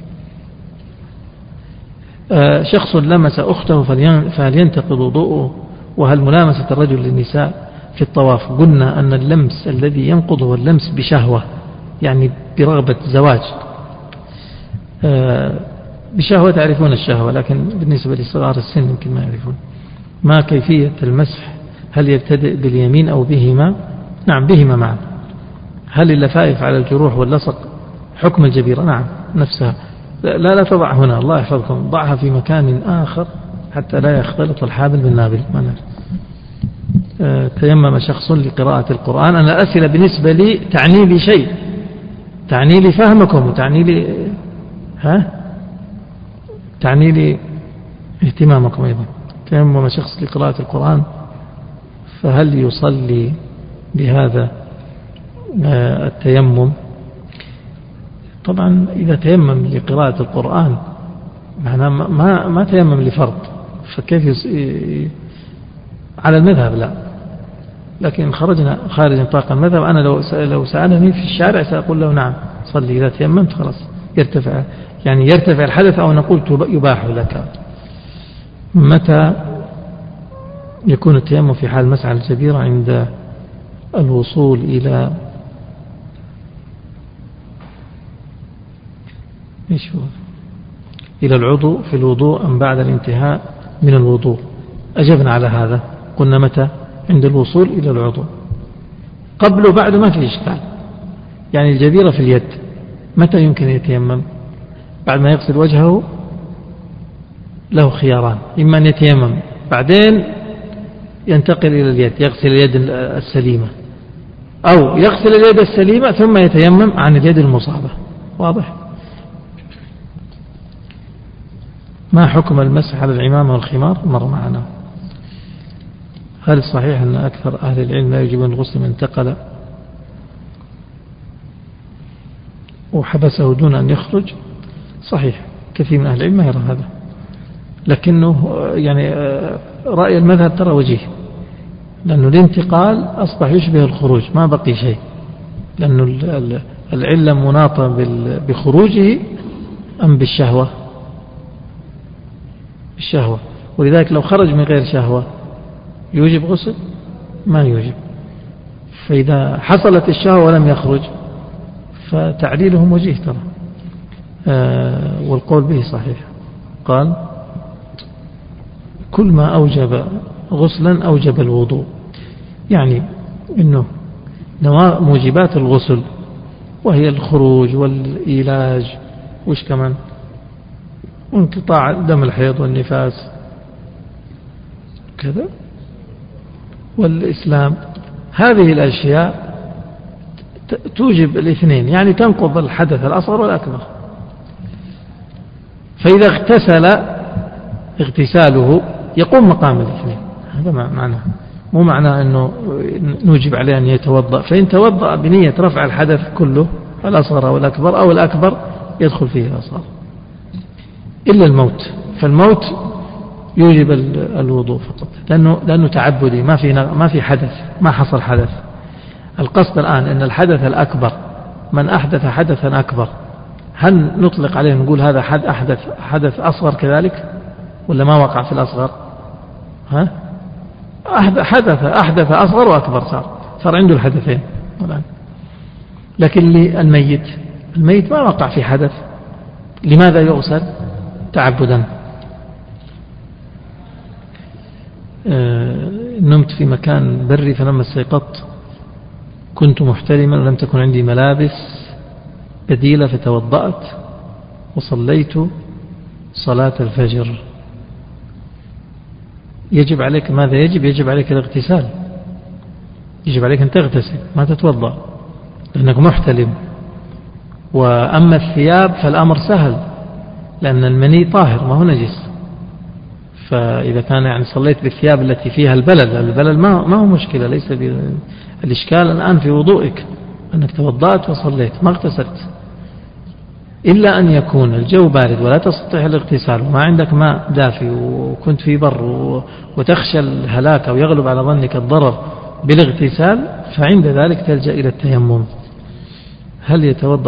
شخص لمس أخته فهل ينتقض وضوءه؟ وهل ملامسة الرجل للنساء في الطواف؟ قلنا أن اللمس الذي ينقض هو اللمس بشهوة، يعني برغبة زواج. بشهوة تعرفون الشهوة، لكن بالنسبة لصغار السن يمكن ما يعرفون. ما كيفية المسح؟ هل يبتدئ باليمين أو بهما؟ نعم، بهما معا. هل اللفائف على الجروح واللصق حكم الجبيرة؟ نعم، نفسها. لا تضع هنا، الله يحفظكم، ضعها في مكان آخر حتى لا يختلط الحابل بالنابل. تيمم شخص لقراءة القرآن. أنا الأسئلة بالنسبة لي تعني لي شيء، تعني لي فهمكم، وتعني لي تعني لي اهتمامكم أيضا. تيمم شخص لقراءة القرآن، فهل يصلي بهذا التيمم؟ طبعا إذا تيمم لقراءة القرآن معناه ما تيمم لفرض، فكيف على المذهب لا. لكن خرجنا خارج نطاق المذهب، أنا لو سألني في الشارع سأقول له نعم صلي، إذا تيممت خلاص يرتفع الحدث، أو نقول يباح لك. متى يكون التيمم في حال مسعى الجبيرة؟ عند الوصول إلى إيش هو؟ إلى العضو في الوضوء أم بعد الانتهاء من الوضوء؟ أجبنا على هذا، قلنا متى؟ عند الوصول إلى العضو. قبل وبعد ما في إشكال. يعني الجبيرة في اليد متى يمكن يتيمم؟ بعد ما يغسل وجهه له خياران، إما أن يتيمم بعدين ينتقل إلى اليد يغسل اليد السليمة، أو يغسل اليد السليمة ثم يتيمم عن اليد المصابة. واضح؟ ما حكم المسح على العمامة والخمار؟ مر معنا. هل صحيح أن أكثر أهل العلم لا يجبون الغسل من انتقل وحبسه دون أن يخرج؟ صحيح، كثير من أهل العلم ما يرى هذا، لكنه يعني رأي المذهب ترى وجيه، لأنه الانتقال أصبح يشبه الخروج، ما بقي شيء، لأنه العلة مناطة بخروجه أم بالشهوة؟ بالشهوة، ولذلك لو خرج من غير شهوة يوجب غسل؟ ما يوجب. فإذا حصلت الشهوة ولم يخرج فتعليلهم وجيه ترى، والقول به صحيح. قال كل ما أوجب غسلا أوجب الوضوء، يعني إنه موجبات الغسل وهي الخروج والإيلاج، وش كمان، وانقطاع دم الحيض والنفاس كذا، والإسلام، هذه الأشياء توجب الاثنين، يعني تنقض الحدث الأصغر والأكبر. فإذا اغتسل اغتساله يقوم مقام الاثنين، هذا معناه، مو معناه أنه نوجب عليه أن يتوضأ، فإن توضأ بنية رفع الحدث كله الأصغر أو الأكبر، أو الأكبر يدخل فيه الأصغر، إلا الموت، فالموت يوجب الوضوء فقط، لأنه تعبدي، ما في حدث، ما حصل حدث. القصد الآن أن الحدث الأكبر، من أحدث حدثا أكبر، هل نطلق عليه نقول هذا حدث أصغر كذلك، ولا ما وقع في الأصغر؟ ها؟ أحدث أصغر وأكبر، صار عنده الحدثين الآن. لكن الميت ما وقع في حدث، لماذا يغسل؟ تعبدا. نمت في مكان بري فلما استيقظت كنت محترما ولم تكن عندي ملابس بديلة فتوضأت وصليت صلاة الفجر. يجب عليك ماذا؟ يجب عليك الاغتسال، يجب عليك أن تغتسل، ما تتوضأ لأنك محتلم. وأما الثياب فالأمر سهل، لأن المني طاهر ما هو نجس، فإذا كان يعني صليت بالثياب التي فيها البلل ما هو مشكلة، ليس الإشكال الآن في وضوئك، أنك توضأت وصليت ما اغتسلت، إلا أن يكون الجو بارد ولا تستطيع الاغتسال وما عندك ماء دافي وكنت في بر وتخشى الهلاك أو يغلب على ظنك الضرر بالاغتسال، فعند ذلك تلجأ إلى التيمم. هل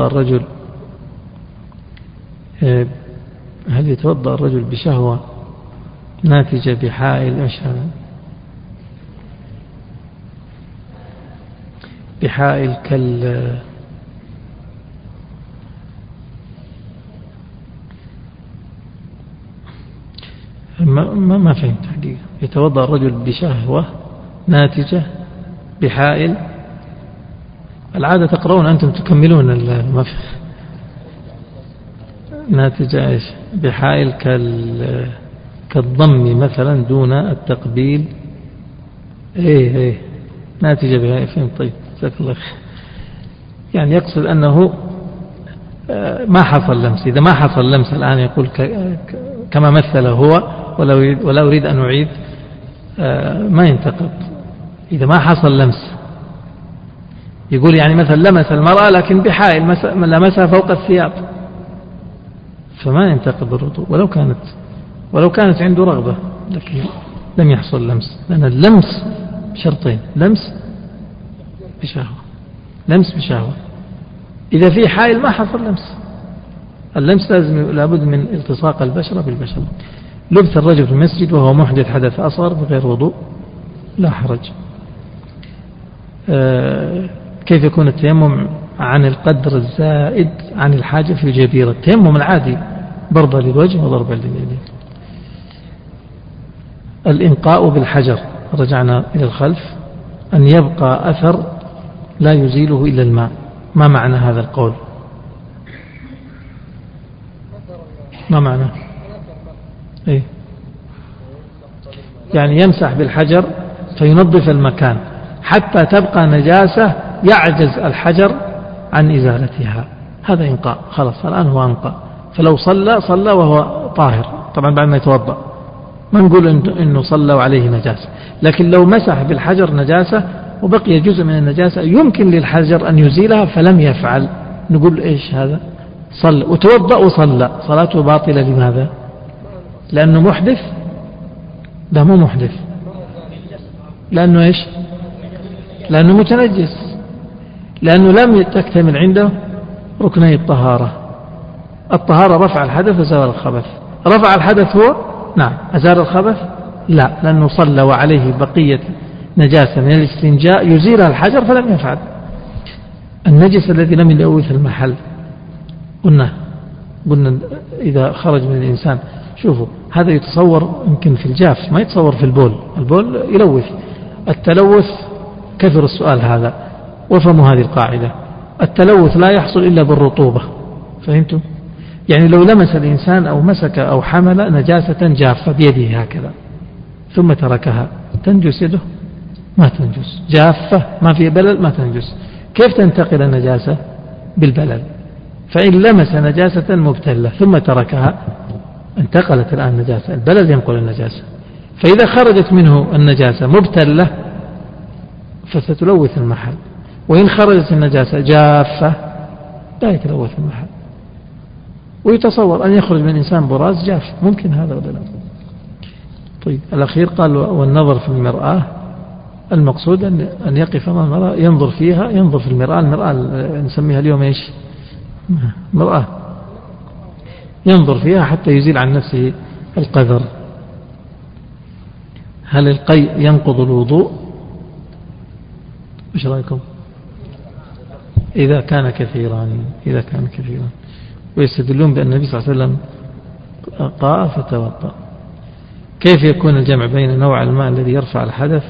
يتوضأ الرجل بشهوة ناتجة بحائل ما فهمت حقيقة. يتوضأ الرجل بشهوة ناتجة بحائل، العادة تقرؤون أنتم تكملون ناتجة إيش؟ بحائل كالضم مثلا دون التقبيل. ناتجة بحائل، فهمت. طيب جزاك الله خير. يعني يقصد أنه ما حصل لمس. إذا ما حصل لمس الآن يقول كما مثله هو، ولا أريد أن أعيد، ما ينتقد. إذا ما حصل لمس، يقول يعني مثلا لمس المرأة لكن بحائل لمسها فوق الثياب، فما ينتقد الوضوء ولو كانت عنده رغبة، لكن لم يحصل لمس، لأن اللمس شرطين: لمس بشهوة. إذا في حائل ما حصل لمس. اللمس لابد من التصاق البشرة بالبشرة. لبس الرجل في المسجد وهو محدث حدث أصغر بغير وضوء لا حرج. كيف يكون التيمم عن القدر الزائد عن الحاجة في الجبيرة. التيمم العادي ضربة للوجه وضربة لليدين. الإنقاء بالحجر، رجعنا إلى الخلف، أن يبقى أثر لا يزيله إلا الماء. ما معنى هذا القول؟ ما معنى؟ إيه؟ يعني يمسح بالحجر فينظف المكان حتى تبقى نجاسة يعجز الحجر عن إزالتها، هذا إنقاء. خلاص الآن هو أنقى. فلو صلى وهو طاهر، طبعا بعد ما يتوضأ، ما نقول إنه صلى وعليه نجاسة، لكن لو مسح بالحجر نجاسة وبقي جزء من النجاسة يمكن للحجر أن يزيلها فلم يفعل، نقول إيش هذا؟ صلى وتوضأ وصلى، صلاته باطلة. لماذا؟ لأنه محدث؟ لا مو محدث. لأنه إيش؟ لأنه متنجس، لأنه لم تكتمل عنده ركني الطهارة. الطهارة رفع الحدث وزال الخبث. رفع الحدث هو؟ نعم. أزال الخبث؟ لا، لأنه صلى وعليه بقية نجاسة من الاستنجاء يزيلها الحجر فلم يفعل. النجس الذي لم يلوث المحل، قلنا إذا خرج من الإنسان، شوفوا هذا يتصور يمكن في الجاف، ما يتصور في البول. البول يلوث. التلوث كثر السؤال هذا، وفهموا هذه القاعدة. التلوث لا يحصل إلا بالرطوبة، فهمتم؟ يعني لو لمس الإنسان أو مسك أو حمل نجاسة جافة بيده هكذا ثم تركها، تنجس يده؟ ما تنجس. جافة ما في بلل ما تنجس. كيف تنتقل النجاسة؟ بالبلل. فإن لمس نجاسة مبتلة ثم تركها انتقلت الآن نجاسة، البلل ينقل النجاسة. فإذا خرجت منه النجاسة مبتلة فستلوث المحل، وإن خرجت النجاسة جافة لا يتلوث المحل. ويتصور أن يخرج من إنسان براز جاف، ممكن هذا ولا لا؟ طيب الأخير قال والنظر في المرآة، المقصود أن يقف أمام المرآة ينظر فيها، ينظر في المرآة. المرآة نسميها اليوم إيش؟ مرآة. ينظر فيها حتى يزيل عن نفسه القذر. هل القيء ينقض الوضوء؟ ايش رأيكم؟ إذا كان كثيرا، ويستدلون بأن النبي صلى الله عليه وسلم قاء فتوضأ. كيف يكون الجمع بين نوع الماء الذي يرفع الحدث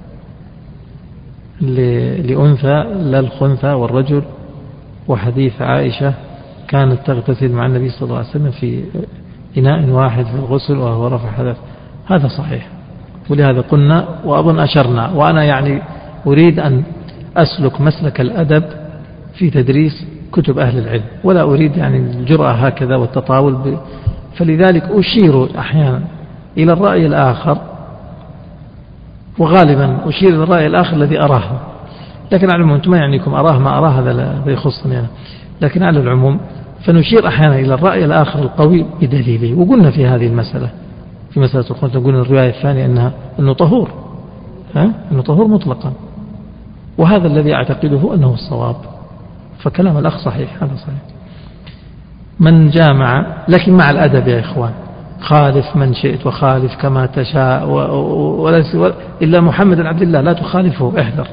لأنثى لا الخنثى والرجل، وحديث عائشة كانت تغتسل مع النبي صلى الله عليه وسلم في إناء واحد في الغسل وهو رفع حدث؟ هذا صحيح. ولهذا قلنا وأظن أشرنا، وأنا يعني أريد أن أسلك مسلك الأدب في تدريس كتب أهل العلم، ولا أريد يعني الجرأة هكذا والتطاول فلذلك أشير أحيانا إلى الرأي الآخر، وغالبا أشير إلى الرأي الآخر الذي أراه. لكن على العموم ما يعنيكم أراه ما أراه، هذا لا يخصني أنا. لكن على العموم فنشير أحيانا إلى الرأي الآخر القوي بدليله. وقلنا في هذه المسألة، في مسألة الخنثى، قلنا الرواية الثانية أنه طهور، أنه طهور مطلقا، وهذا الذي أعتقده أنه الصواب. فكلام الأخ صحيح، هذا صحيح. من جامع، لكن مع الأدب يا إخوان، خالف من شئت وخالف كما تشاء إلا محمد بن عبد الله لا تخالفه، احذر.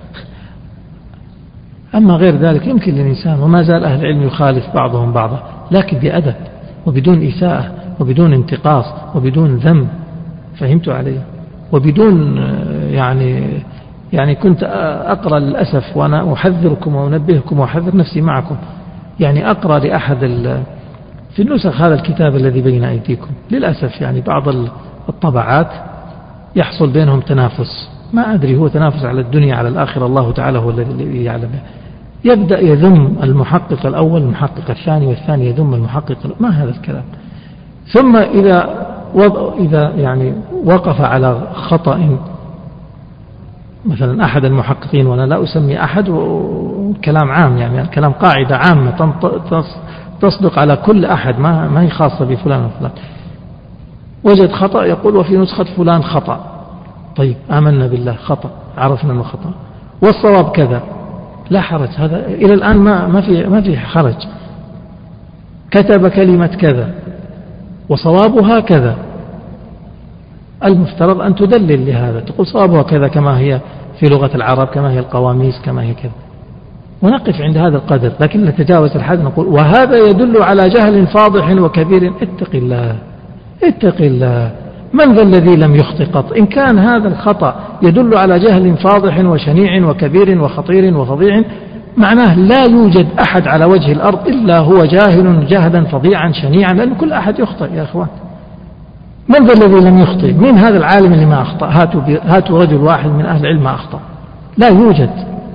أما غير ذلك يمكن للإنسان، وما زال أهل العلم يخالف بعضهم بعضا، لكن بأدب وبدون إساءة وبدون انتقاص وبدون ذم، فهمت علي؟ وبدون يعني كنت أقرأ للأسف، وأنا أحذركم وأنبهكم وأحذر نفسي معكم، يعني أقرأ لأحد في النسخ هذا الكتاب الذي بين أيديكم، للأسف يعني بعض الطبعات يحصل بينهم تنافس، ما أدري هو تنافس على الدنيا على الآخرة، الله تعالى هو الذي يعلم. يبدأ يذم المحقق الأول المحقق الثاني، والثاني يذم المحقق، ما هذا الكلام. ثم إذا يعني وقف على خطأ مثلا أحد المحققين، وأنا لا أسمي أحد، وكلام عام يعني كلام قاعدة عامة تصدق على كل أحد، ما هي خاصة بفلان وفلان، وجد خطأ يقول وفي نسخة فلان خطأ. طيب آمنا بالله خطأ، عرفنا أنه خطأ، والصواب كذا، لا حرج، هذا إلى الآن ما في حرج. كتب كلمة كذا وصوابها كذا، المفترض أن تدلل لهذا، تقول صوابها كذا كما هي في لغة العرب، كما هي القواميس، كما هي كذا. ونقف عند هذا القدر، لكن نتجاوز الحد نقول وهذا يدل على جهل فاضح وكبير. اتق الله، اتق الله، من ذا الذي لم يخطئ قط؟ إن كان هذا الخطأ يدل على جهل فاضح وشنيع وكبير وخطير وفظيع، معناه لا يوجد أحد على وجه الأرض إلا هو جاهل جهلا فظيعا شنيعا، لأن كل أحد يخطئ يا أخوان. من ذا الذي لم يخطئ؟ من هذا العالم اللي ما أخطأ؟ هاتوا رجل واحد من أهل العلم ما أخطأ، لا يوجد.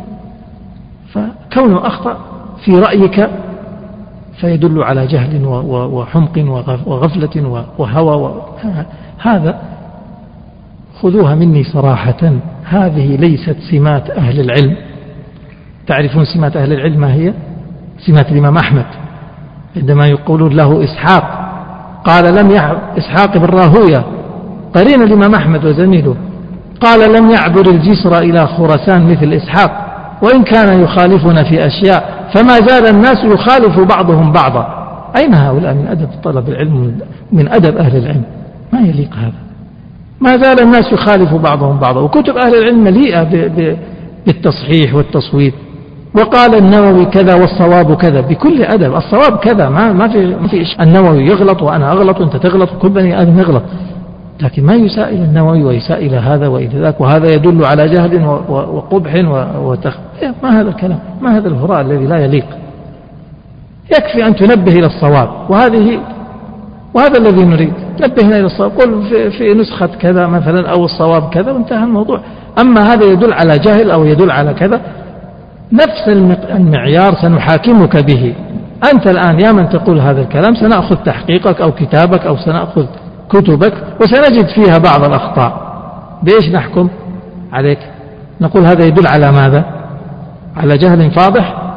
فكونه أخطأ في رأيك فيدل على جهل وحمق وغفلة وهوى هذا خذوها مني صراحة، هذه ليست سمات أهل العلم. تعرفون سمات أهل العلم ما هي؟ سمات الإمام أحمد عندما يقولون له إسحاق، قال لم إسحاق بن راهوية قرين الإمام أحمد وزميله، قال لم يعبر الجسر إلى خراسان مثل إسحاق، وإن كان يخالفنا في أشياء فما زال الناس يخالف بعضهم بعضا. أين هؤلاء من أدب طلب العلم، من أدب أهل العلم؟ ما يليق هذا. ما زال الناس يخالف بعضهم بعضا، وكتب أهل العلم مليئة بالتصحيح والتصويب. وقال النووي كذا والصواب كذا، بكل أدب. الصواب كذا، ما في النووي يغلط وأنا أغلط وأنت تغلط وكل بني آدم يغلط، لكن ما يسائل النووي ويسائل هذا وإلى ذاك، وهذا يدل على جهل وقبح ما هذا الكلام، ما هذا الهراء الذي لا يليق. يكفي أن تنبه إلى الصواب، وهذا الذي نريد، نبهنا إلى الصواب، قل في نسخة كذا مثلا أو الصواب كذا وانتهى الموضوع. أما هذا يدل على جهل أو يدل على كذا، نفس المعيار سنحاكمك به. أنت الآن يا من تقول هذا الكلام سنأخذ تحقيقك أو كتابك أو سنأخذ كتبك وسنجد فيها بعض الأخطاء. بإيش نحكم عليك؟ نقول هذا يدل على ماذا؟ على جهل فاضح،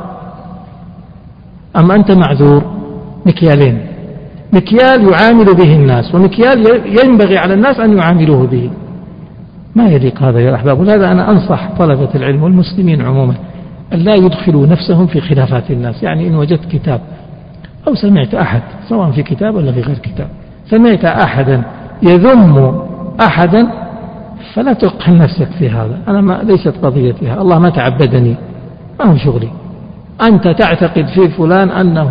أما أنت معذور. مكيالين، مكيال يعامل به الناس، ومكيال ينبغي على الناس أن يعاملوه به. ما يليق هذا يا أحباب. ولهذا أنا أنصح طلبة العلم والمسلمين عموما أن لا يدخلوا نفسهم في خلافات الناس. يعني إن وجدت كتاب أو سمعت أحد، سواء في كتاب ولا في غير كتاب، سمعت أحدا يذم أحدا، فلا تقحم نفسك في هذا. أنا ليست قضيتي، الله ما تعبدني، ما هو شغلي. أنت تعتقد في فلان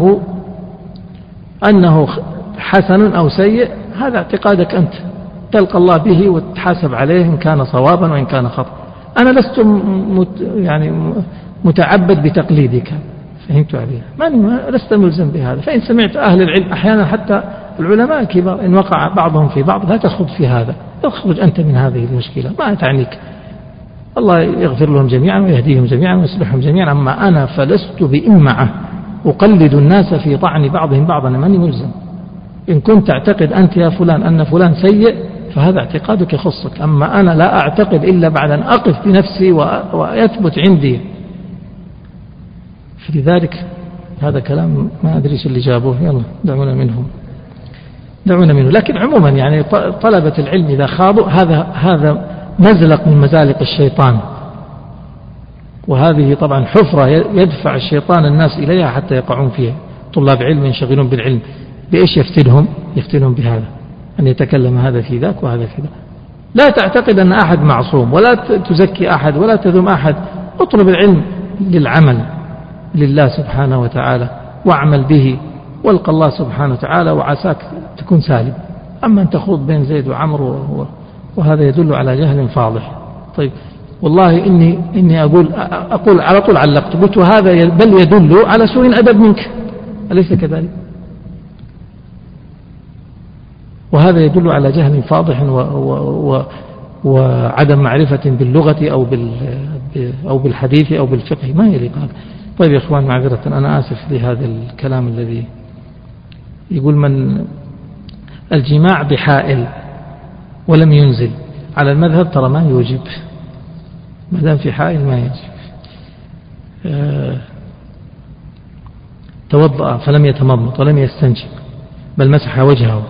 أنه حسن أو سيء، هذا اعتقادك أنت، تلقى الله به وتحاسب عليه إن كان صوابا وإن كان خطأ. أنا لست متعبد بتقليدك، فهمت علي؟ لست ملزم بهذا. فإن سمعت أهل العلم أحيانا حتى العلماء الكبار إن وقع بعضهم في بعض لا تخوض في هذا، اخرج أنت من هذه المشكلة، ما تعنيك. الله يغفر لهم جميعا ويهديهم جميعا ويصلحهم جميعا. أما أنا فلست بإمعة أقلد الناس في طعن بعضهم بعضا، ماني ملزم. إن كنت تعتقد أنت يا فلان أن فلان سيء فهذا اعتقادك يخصك، أما أنا لا أعتقد إلا بعد أن أقف بنفسي ويثبت عندي. فلذلك هذا كلام ما أدري شو اللي جابوه، يلا دعونا منه. لكن عموما يعني طلبة العلم إذا خاضوا هذا مزلق من مزالق الشيطان، وهذه طبعا حفرة يدفع الشيطان الناس إليها حتى يقعون فيها. طلاب علم ينشغلون بالعلم، بإيش يفتنهم بهذا، أن يتكلم هذا في ذاك وهذا في ذاك. لا تعتقد أن أحد معصوم، ولا تزكي أحد ولا تذم أحد. اطلب العلم للعمل لله سبحانه وتعالى، واعمل به والقى الله سبحانه وتعالى، وعساك تكون سالم. أما أن تخوض بين زيد وعمر وهذا يدل على جهل فاضح. طيب والله إني أقول على طول علقت، قلت وهذا بل يدل على سوء أدب منك، أليس كذلك؟ وهذا يدل على جهل فاضح وعدم معرفة باللغة أو بالحديث أو بالفقه، ما يليق هذا. طيب يا إخوان، معذرة أنا آسف لهذا الكلام الذي يقول من الجماع بحائل ولم ينزل على المذهب ترى ما يوجب، ما دام في حائل ما يوجب. توضأ فلم يتمضمض ولم يستنجب بل مسح وجهه،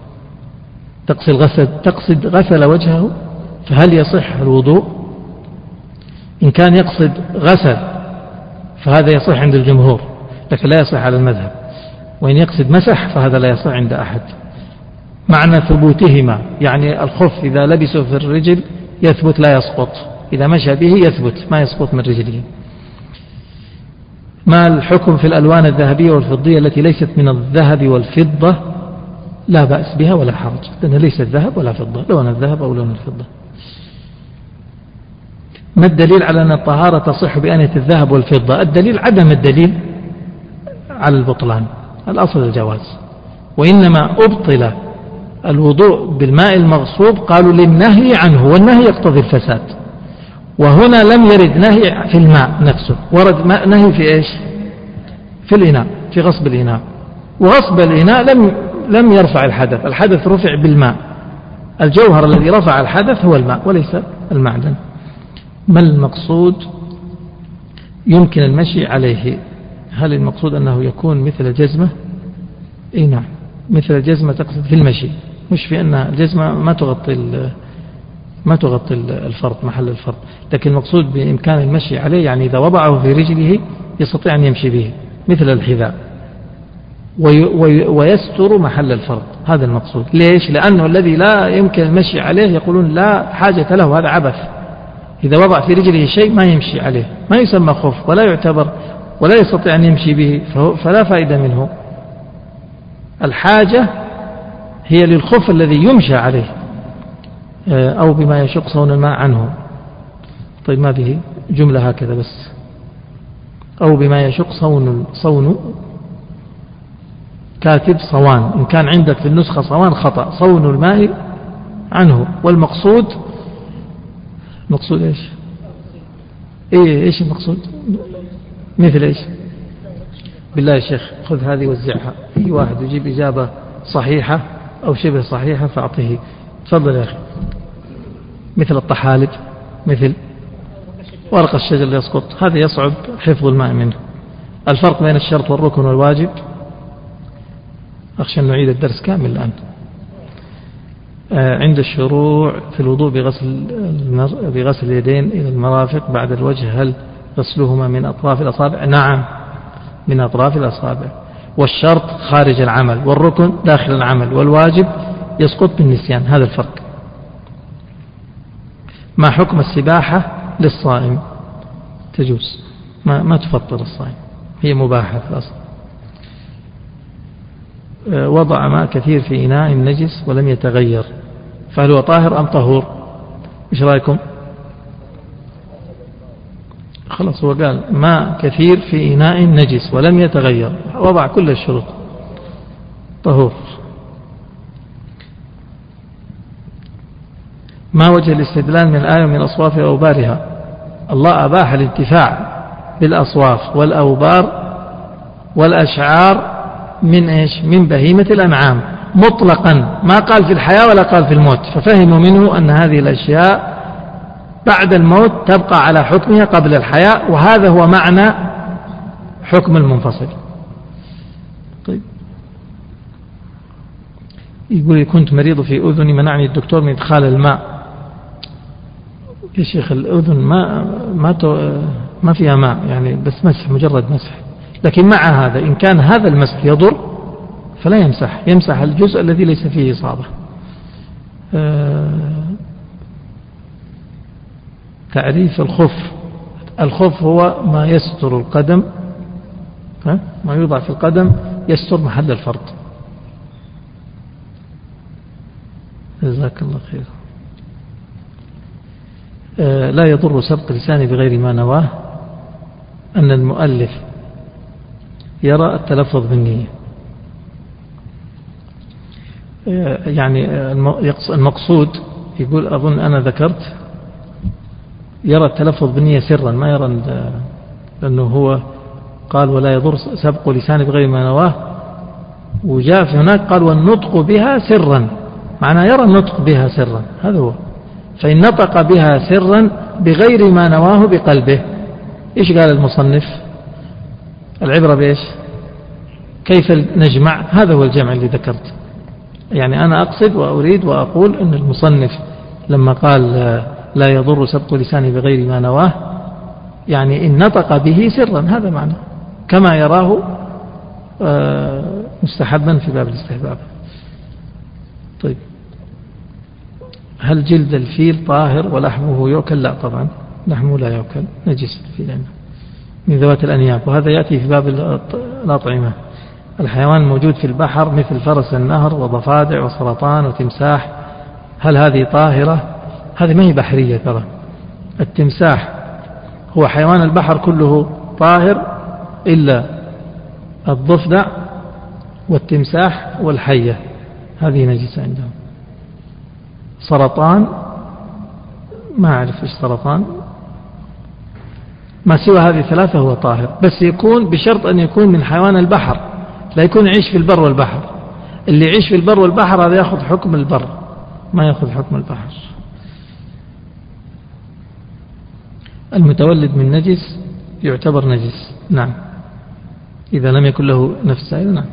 تقصد غسل وجهه، فهل يصح الوضوء؟ إن كان يقصد غسل فهذا يصح عند الجمهور لكن لا يصح على المذهب، وإن يقصد مسح فهذا لا يصح عند أحد. معنى ثبوتهما يعني الخف إذا لبسه في الرجل يثبت لا يسقط، إذا مشى به يثبت ما يسقط من رجله. ما الحكم في الألوان الذهبية والفضية التي ليست من الذهب والفضة؟ لا بأس بها ولا حرج، لأنها ليست ذهب ولا فضة، لون الذهب أو لون الفضة. ما الدليل على أن الطهارة تصح بآنية الذهب والفضة؟ الدليل عدم الدليل على البطلان، الأصل الجواز، وإنما أبطل الوضوء بالماء المغصوب قالوا للنهي عنه، والنهي يقتضي الفساد، وهنا لم يرد نهي في الماء نفسه، ورد نهي في إيش؟ في الإناء، في غصب الإناء، وغصب الإناء لم يرفع الحدث، الحدث رفع بالماء، الجوهر الذي رفع الحدث هو الماء وليس المعدن. ما المقصود يمكن المشي عليه؟ هل المقصود أنه يكون مثل الجزمة؟ إيه نعم، مثل الجزمة تقصد في المشي، مش في أن الجزمة ما تغطي الفرض، محل الفرض، لكن المقصود بإمكان المشي عليه يعني إذا وضعه في رجله يستطيع أن يمشي به مثل الحذاء ويستر محل الفرض، هذا المقصود. ليش؟ لأنه الذي لا يمكن المشي عليه يقولون لا حاجة له، هذا عبث، إذا وضع في رجله شيء ما يمشي عليه، ما يسمى خف ولا يعتبر ولا يستطيع أن يمشي به، فلا فائدة منه. الحاجة هي للخف الذي يمشى عليه أو بما يشق صون الماء عنه. طيب ما به جملة هكذا بس، أو بما يشق صون كاتب صوان، إن كان عندك في النسخة صوان خطأ، صون الماء عنه، والمقصود إيش؟ إيش المقصود؟ مثل إيش؟ بالله يا شيخ خذ هذه وزعها، أي واحد يجيب إجابة صحيحة أو شبه صحيحة فأعطيه. تفضل يا أخي. مثل الطحالب، مثل ورق الشجر اللي يسقط، هذا يصعب حفظ الماء منه. الفرق بين الشرط والركن والواجب، أخشى أن نعيد الدرس كامل الآن. عند الشروع في الوضوء بغسل اليدين إلى المرافق بعد الوجه، هل غسلهما من أطراف الأصابع؟ نعم من أطراف الأصابع، والشرط خارج العمل، والركن داخل العمل، والواجب يسقط بالنسيان، هذا الفرق. ما حكم السباحة للصائم؟ تجوز، ما تفطر الصائم، هي مباحة في الأصل. وضع ماء كثير في إناء نجس ولم يتغير، فهل هو طاهر أم طهور؟ إيش رأيكم؟ خلاص هو قال ماء كثير في إناء نجس ولم يتغير، وضع كل الشروط، طهور. ما وجه الاستدلال من آية من أصواف أوبارها؟ الله أباح الانتفاع بالأصواف والأوبار والأشعار من إيش؟ من بهيمة الأنعام مطلقا، ما قال في الحياة ولا قال في الموت، ففهموا منه أن هذه الأشياء بعد الموت تبقى على حكمها قبل الحياة، وهذا هو معنى حكم المنفصل. طيب يقول كنت مريض في أذني، منعني الدكتور من إدخال الماء. يا شيخ الأذن ما فيها ماء يعني، بس مسح، مجرد مسح، لكن مع هذا إن كان هذا المسح يضر فلا يمسح الجزء الذي ليس فيه إصابة. تعريف الخف هو ما يستر القدم، ما يوضع في القدم يستر محل الفرض. جزاك الله خير. لا يضر سبق لساني بغير ما نواه، أن المؤلف يرى التلفظ بالنية، يعني المقصود يقول أظن أنا ذكرت يرى التلفظ بالنية سرا، ما يرى، لأنه هو قال ولا يضر سبق لساني بغير ما نواه، وجاء في هناك قال والنطق بها سرا، معناه يرى النطق بها سرا، هذا هو. فإن نطق بها سرا بغير ما نواه بقلبه، إيش قال المصنف؟ العبرة بإيش؟ كيف نجمع؟ هذا هو الجمع اللي ذكرت. يعني أنا أقصد وأريد وأقول أن المصنف لما قال لا يضر سبق لساني بغير ما نواه، يعني إن نطق به سرا، هذا معنى كما يراه مستحبا في باب الاستحباب. طيب هل جلد الفيل طاهر ولحمه يؤكل؟ لا طبعا، لحمه لا يؤكل، نجس الفيل يعني. من ذوات الأنياب، وهذا يأتي في باب الأطعمة. الحيوان الموجود في البحر مثل فرس النهر وضفادع وسرطان وتمساح، هل هذه طاهرة؟ هذه ما هي بحرية ترى. التمساح هو حيوان البحر كله طاهر إلا الضفدع والتمساح والحية، هذه نجسة عندهم. سرطان ما أعرف إيش سرطان، ما سوى هذه ثلاثة هو طاهر، بس يكون بشرط أن يكون من حيوان البحر، لا يكون يعيش في البر والبحر. اللي يعيش في البر والبحر هذا يأخذ حكم البر، ما يأخذ حكم البحر. المتولد من نجس يعتبر نجس، نعم، إذا لم يكن له نفس سائلة، نعم.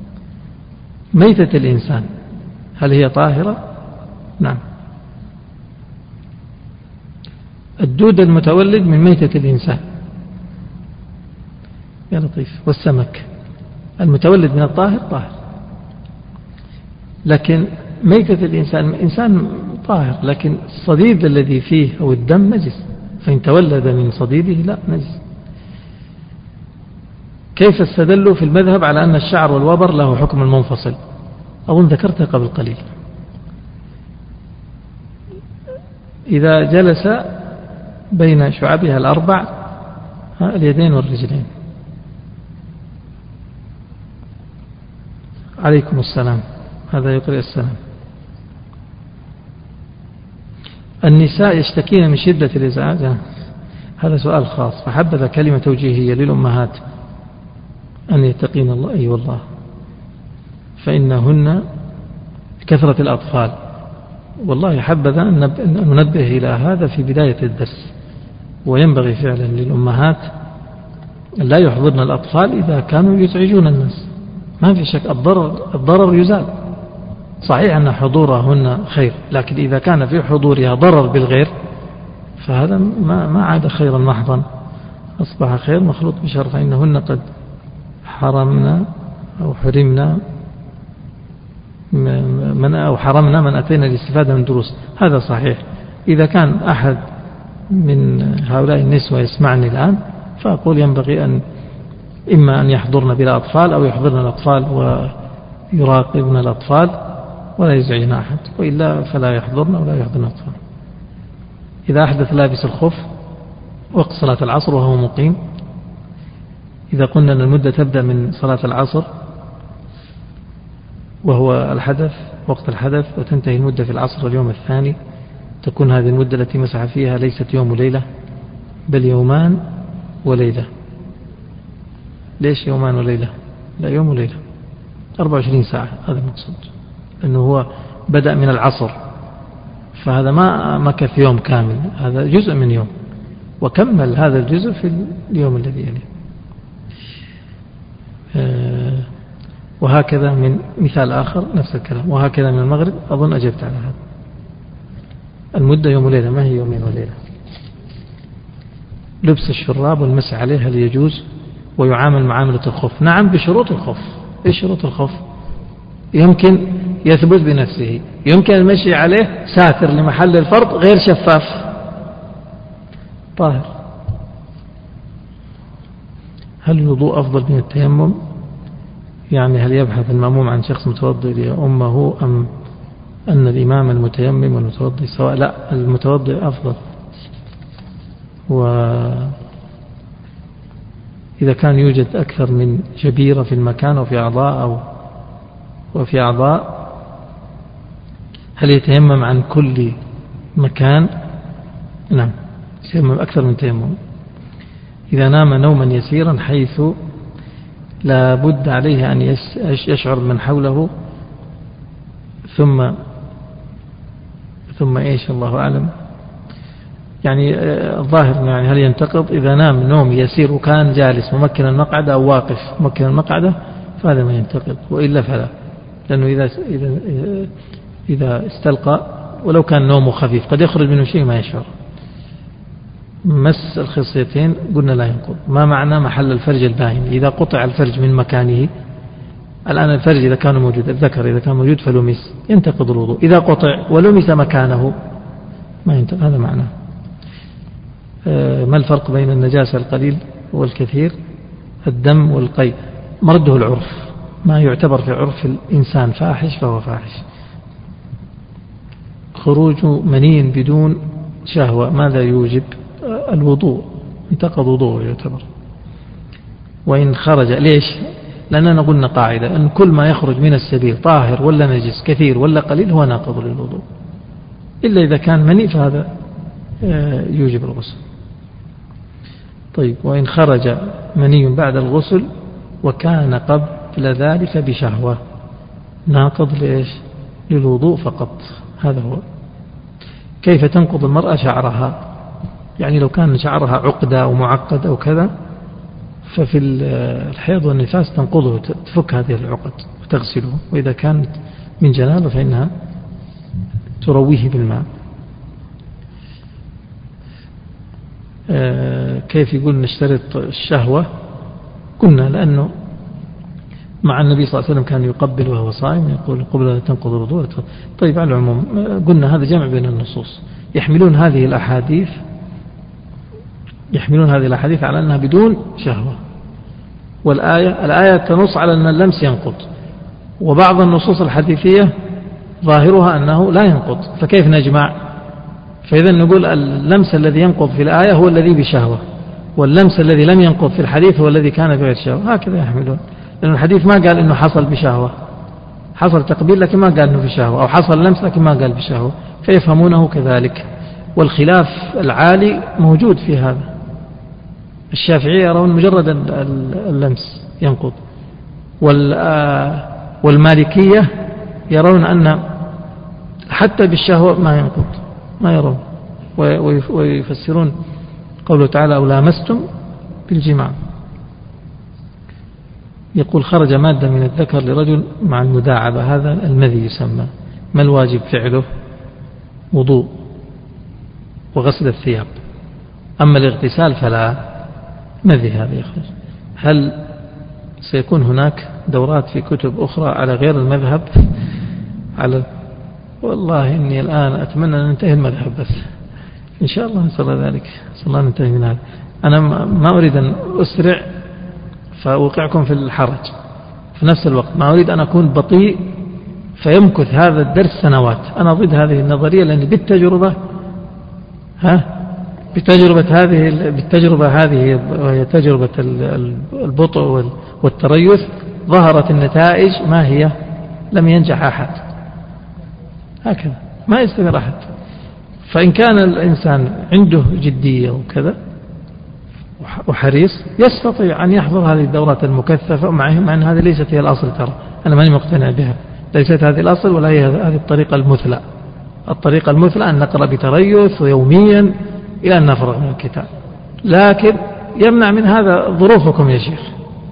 ميتة الإنسان هل هي طاهرة؟ نعم. الدود المتولد من ميتة الإنسان يا لطيف، والسمك المتولد من الطاهر طاهر، لكن ميتة الإنسان إنسان طاهر، لكن الصديد الذي فيه أو الدم نجس، فإن تولد من صديده لا نجس. كيف استدلوا في المذهب على أن الشعر والوبر له حكم المنفصل؟ أظن ذكرتها قبل قليل. إذا جلس بين شعبها الأربع، اليدين والرجلين. عليكم السلام، هذا يقرأ السلام. النساء يشتكين من شدة الإزعاج، هذا سؤال خاص، فحبذا كلمة توجيهية للأمهات أن يتقين الله، أي والله، فإنهن كثرة الأطفال، والله حبذا أن ننبه إلى هذا في بداية الدرس. وينبغي فعلا للأمهات لا يحضرن الأطفال إذا كانوا يزعجون الناس، ما في شك الضرر يزال، صحيح أن حضورهن خير، لكن إذا كان في حضورها ضرر بالغير فهذا ما عاد خيرا محضا، أصبح خير مخلوط بشر، فإنهن قد حرمنا أو حرمنا من أتينا الاستفادة من دروس، هذا صحيح. إذا كان أحد من هؤلاء النسوة يسمعني الآن فأقول ينبغي أن إما أن يحضرن بلا أطفال أو يحضرن الأطفال ويراقبن الأطفال ولا يزعجن أحد، وإلا فلا يحضرن ولا يحضرن الأطفال. إذا أحدث لابس الخف وقت صلاة العصر وهو مقيم، إذا قلنا أن المدة تبدأ من صلاة العصر وهو الحدث وقت الحدث وتنتهي المدة في العصر اليوم الثاني، تكون هذه المدة التي مسح فيها ليست يوم وليلة بل يومان وليلة. ليش يومان وليلة؟ لا، يوم وليلة 24 ساعة، هذا المقصود، لأنه هو بدأ من العصر، فهذا ما مكث يوم كامل، هذا جزء من يوم، وكمل هذا الجزء في اليوم الذي يليه. وهكذا من مثال آخر نفس الكلام، وهكذا من المغرب. أظن أجبت على هذا. المدة يوم وليلة، ما هي يومين وليلة. لبس الشراب والمسح عليه هل يجوز ويعامل معاملة الخف؟ نعم، بشروط الخف. إيش شروط الخف؟ يمكن يثبت بنفسه، يمكن المشي عليه ساتر لمحل الفرض غير شفاف طاهر. هل الوضوء أفضل من التيمم؟ يعني هل يبحث المأموم عن شخص متوضئ لأمه أم أن الإمام المتيمم والمتوضئ سواء؟ لا، المتوضئ أفضل. وإذا كان يوجد أكثر من جبيرة في المكان وفي أعضاء هل يتيمم عن كل مكان؟ نعم، يتيمم أكثر من تيمم. إذا نام نوما يسيرا حيث لا بد عليه أن يشعر من حوله ثم إيش الله أعلم، يعني الظاهر يعني هل ينتقض إذا نام نوم يسير وكان جالس ممكن المقعدة أو واقف ممكن المقعدة، فهذا ما ينتقض، وإلا فلا، لأنه إذا استلقى ولو كان نومه خفيف قد يخرج منه شيء ما يشعر. مس الخصيتين قلنا لا ينقض. ما معنى محل الفرج الباين؟ إذا قطع الفرج من مكانه، الآن الفرج إذا كان موجود، الذكر إذا كان موجود فلمس ينتقض الوضوء، إذا قطع ولمس مكانه ما ينتقض، هذا معناه. ما الفرق بين النجاسة القليل والكثير الدم والقيء مرده العرف، ما يعتبر في عرف الإنسان فاحش فهو فاحش. خروج مني بدون شهوة ماذا يوجب؟ الوضوء، انتقض وضوء يعتبر. وإن خرج، ليش؟ لأننا قلنا قاعدة أن كل ما يخرج من السبيل طاهر ولا نجس كثير ولا قليل هو ناقض للوضوء، إلا إذا كان مني فهذا يوجب الغسل. طيب، وإن خرج مني بعد الغسل وكان قبل ذلك بشهوة ناقض ليش؟ للوضوء فقط. هذا هو. كيف تنقض المرأة شعرها؟ يعني لو كان شعرها عقدة أو معقد أو كذا، ففي الحيض والنفاس تنقضه، تفك هذه العقد وتغسله، وإذا كانت من جنابة فإنها ترويه بالماء. كيف يقول نشترط الشهوة؟ قلنا لأنه مع النبي صلى الله عليه وسلم كان يقبل وهو صائم، يقول قبل أن تنقض الوضوء. طيب، على العموم قلنا هذا جمع بين النصوص، يحملون هذه الأحاديث على أنها بدون شهوة، الآية تنص على أن اللمس ينقض، وبعض النصوص الحديثية ظاهرها أنه لا ينقض، فكيف نجمع؟ فإذا نقول اللمس الذي ينقض في الآية هو الذي بشهوة، واللمس الذي لم ينقض في الحديث هو الذي كان بغير شهوة. هكذا يحملون، لأن الحديث ما قال إنه حصل بشهوة، حصل تقبيل لكن ما قال إنه بشهوة، أو حصل لمس لكن ما قال بشهوة، فيفهمونه كذلك. والخلاف العالي موجود في هذا. الشافعية يرون مجرد اللمس ينقض، والمالكية يرون أن حتى بالشهوة ما ينقض، ما يرون، ويفسرون قوله تعالى أو لامستم بالجماع. يقول خرج مادة من الذكر لرجل مع المداعبة، هذا المذي يسمى، ما الواجب فعله؟ وضوء وغسل الثياب، أما الاغتسال فلا، مذي هذا يخرج. هل سيكون هناك دورات في كتب أخرى على غير المذهب؟ والله إني الآن أتمنى أن ننتهي المذهب، بس إن شاء الله نصل ذلك، صلى الله ننتهي من هذا. أنا ما أريد أن أسرع فأوقعكم في الحرج، في نفس الوقت ما أريد أن أكون بطيء فيمكث هذا الدرس سنوات. أنا ضد هذه النظرية، لأن بالتجربة بالتجربة هذه وهي تجربة البطء والتريث ظهرت النتائج ما هي؟ لم ينجح أحد، هكذا ما يستمر أحد. فإن كان الإنسان عنده جدية وكذا وحريص يستطيع أن يحضر هذه الدورات المكثفة، مع أن هذه ليست هي الأصل، ترى أنا ماني مقتنع بها، ليست هذه الأصل ولا هي هذه الطريقة المثلى. الطريقة المثلى أن نقرأ بتريث ويوميا إلى أن نفرغ من الكتاب، لكن يمنع من هذا ظروفكم يا شيخ،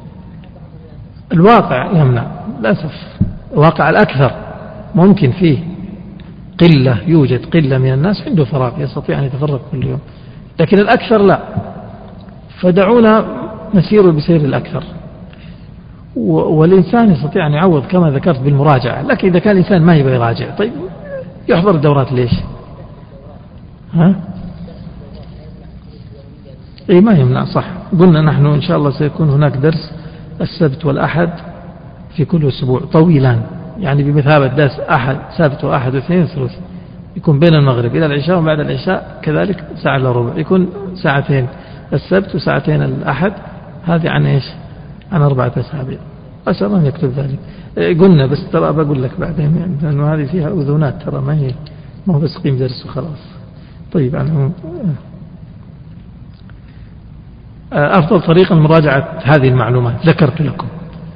الواقع يمنع للأسف. الواقع الأكثر ممكن فيه قلة، يوجد قلة من الناس عنده فراغ يستطيع أن يتفرغ كل يوم، لكن الأكثر لا. فدعونا نسير بسير الأكثر، والإنسان يستطيع أن يعوض كما ذكرت بالمراجعة. لكن إذا كان الإنسان ما يبغى يراجع، طيب يحضر الدورات ليش؟ ما يمنع، صح. قلنا نحن إن شاء الله سيكون هناك درس السبت والأحد في كل أسبوع طويلان، يعني بمثابة درس أحد سبت وأحد واثنين وثلاث، يكون بين المغرب إلى العشاء، وبعد العشاء كذلك ساعة إلا ربع، يكون ساعتين السبت وساعتين الأحد. هذه عن إيش؟ عن 4 أسابيع. أسأل الله يكتب ذلك. قلنا بس ترى بقول لك بعدين، يعني لأنه هذه فيها أذونات، ترى ما هو بس قيم درس وخلاص. طيب، يعني أفضل طريقة مراجعة هذه المعلومات ذكرت لكم،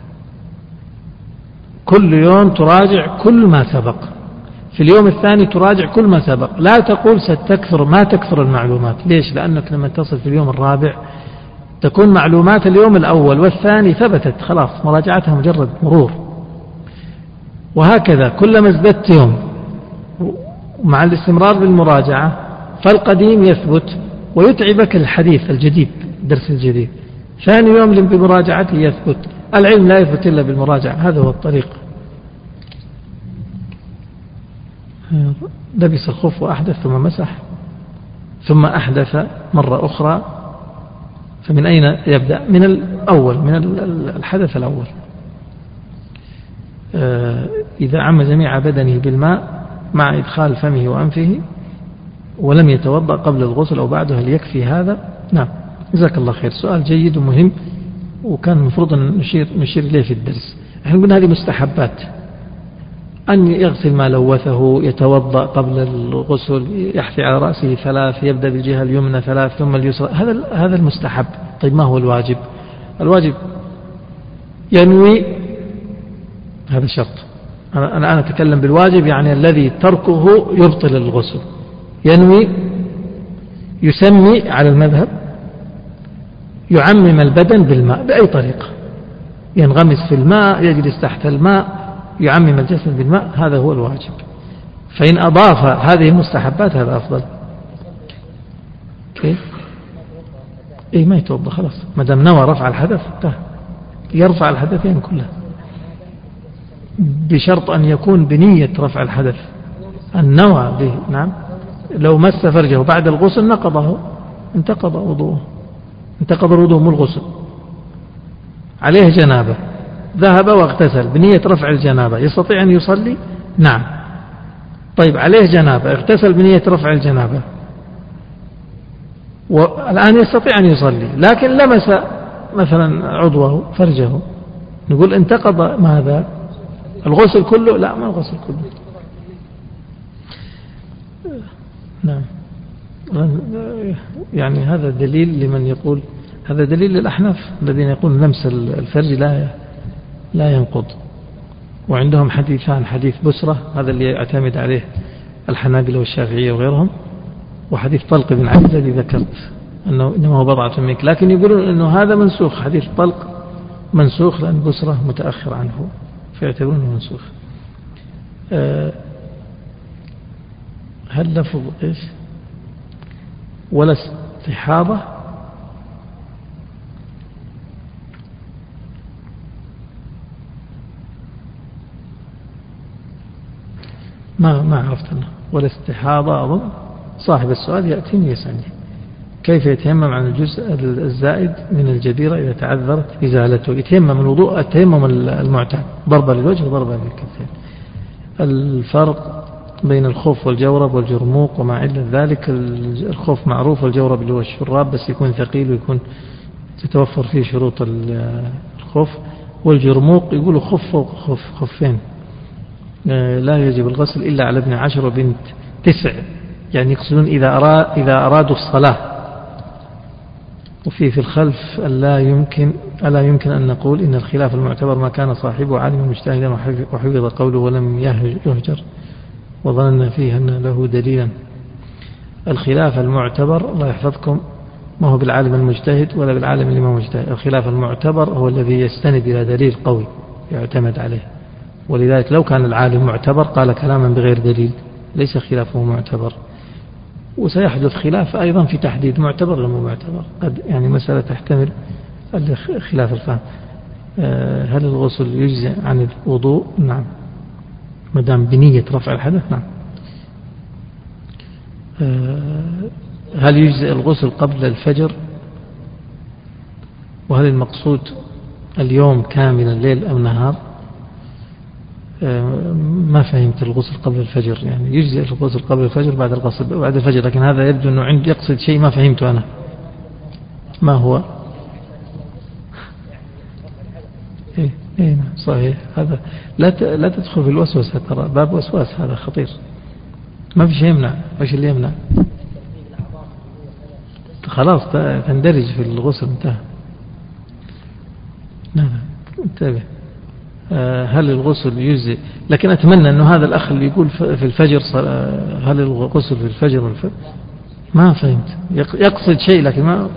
كل يوم تراجع كل ما سبق، في اليوم الثاني تراجع كل ما سبق، لا تقول ستكثر، ما تكثر المعلومات. ليش؟ لأنك لما تصل في اليوم الرابع تكون معلومات اليوم الأول والثاني ثبتت خلاص، مراجعتها مجرد مرور. وهكذا كلما ازددت يوم مع الاستمرار بالمراجعة فالقديم يثبت ويتعبك الحديث الجديد، الدرس الجديد. ثاني يوم بمراجعته يثبت. العلم لا يثبت إلا بالمراجعة، هذا هو الطريق. لبس الخف وأحدث ثم مسح ثم أحدث مرة أخرى فمن أين يبدأ؟ من الأول، من الحدث الأول. إذا عم جميع بدنه بالماء مع إدخال فمه وأنفه ولم يتوضأ قبل الغسل أو بعده، هل يكفي هذا؟ نعم. جزاك الله خير، سؤال جيد ومهم، وكان المفروض أن نشير إليه في الدرس. احنا قلنا هذه مستحبات، أن يغسل ما لوثه، يتوضأ قبل الغسل، يحثي على رأسه 3، يبدأ بالجهة اليمنى 3 ثم اليسرى، هذا المستحب. طيب ما هو الواجب؟ الواجب ينوي، هذا شرط. أنا أتكلم بالواجب، يعني الذي تركه يبطل الغسل. ينوي، يسمي على المذهب، يعمم البدن بالماء بأي طريقة، ينغمس في الماء، يجلس تحت الماء، يعمم الجسد بالماء، هذا هو الواجب. فإن أضاف هذه المستحبات هذا أفضل. كيف؟ إيه ما يتوضأ خلاص، ما دام نوى رفع الحدث يرفع الحدثين كلها، بشرط أن يكون بنية رفع الحدث، النوى به. نعم. لو مس فرجه بعد الغسل نقضه، انتقض وضوءه، انتقض الوضوء مو الغسل. عليه جنابة، ذهب واغتسل بنية رفع الجنابة، يستطيع أن يصلي؟ نعم. طيب عليه جنابة، اغتسل بنية رفع الجنابة، والآن يستطيع أن يصلي، لكن لمس مثلا عضوه فرجه، نقول انتقض ماذا؟ الغسل كله؟ لا، ما الغسل كله. نعم. يعني هذا دليل لمن يقول، هذا دليل للأحناف الذين يقولون لمس الفرج لا ينقض، وعندهم حديثان، حديث بسرة هذا اللي يعتمد عليه الحنابلة والشافعية وغيرهم، وحديث طلق بن علي الذي ذكرت أنه إنما هو بضعة منك، لكن يقولون أنه هذا منسوخ، حديث طلق منسوخ لأن بسرة متأخر عنه، فيعتبرونه منسوخ. هل لفظ إيش ولا استحاضة؟ ما عرفت أنا. ولا استحاضة أظن صاحب السؤال يأتيني يسألني كيف يتيمم عن الجزء الزائد من الجبيرة إذا تعذرت إزالته. يتيمم الوضوء التيمم المعتاد، ضربة للوجه وضربة للكفين. الفرق بين الخف والجورب والجرموق وما عدا ذلك، الخف معروف والجورب اللي هو الشراب بس يكون ثقيل ويكون تتوفر فيه شروط الخف، والجرموق يقولوا خف فوق خف، خفين، لا يجب الغسل إلا على ابن 10 وبنت 9، يعني يقصدون إذا أرادوا الصلاة. وفي الخلف ألا يمكن أن نقول إن الخلاف المعتبر ما كان صاحبه عالما مجتهدا وحفظ قوله ولم يهجر وظننا فيه أن له دليلا. الخلاف المعتبر الله يحفظكم ما هو بالعالم المجتهد ولا بالعالم اللي ما مجتهد. الخلاف المعتبر هو الذي يستند إلى دليل قوي يعتمد عليه، ولذلك لو كان العالم معتبر قال كلاما بغير دليل ليس خلافه معتبر. وسيحدث خلاف أيضا في تحديد معتبر ولا معتبر، قد يعني مسألة تحتمل خلاف الفهم. هل الغسل يجزئ عن الوضوء؟ نعم، ما دام بنية رفع الحدث. نعم. هل يجزئ الغسل قبل الفجر؟ وهل المقصود اليوم كاملا ليل أو نهار؟ ما فهمت الغسل قبل الفجر، يعني يجزئ الغسل قبل الفجر بعد الفجر، لكن هذا يبدو أنه يقصد شيء ما فهمته أنا. ما هو؟ إيه صحيح، هذا لا تدخل في الوسوسة، ترى باب وسواس هذا خطير، ما في شيء يمنع. ايش اللي يمنع؟ خلاص تندرج في الغسل، انتهى. نعم انتبه. هل الغسل يجزئ؟ لكن أتمنى أنه هذا الأخ اللي يقول في الفجر هل الغسل في الفجر ما فهمت، يقصد شيء لكن ما.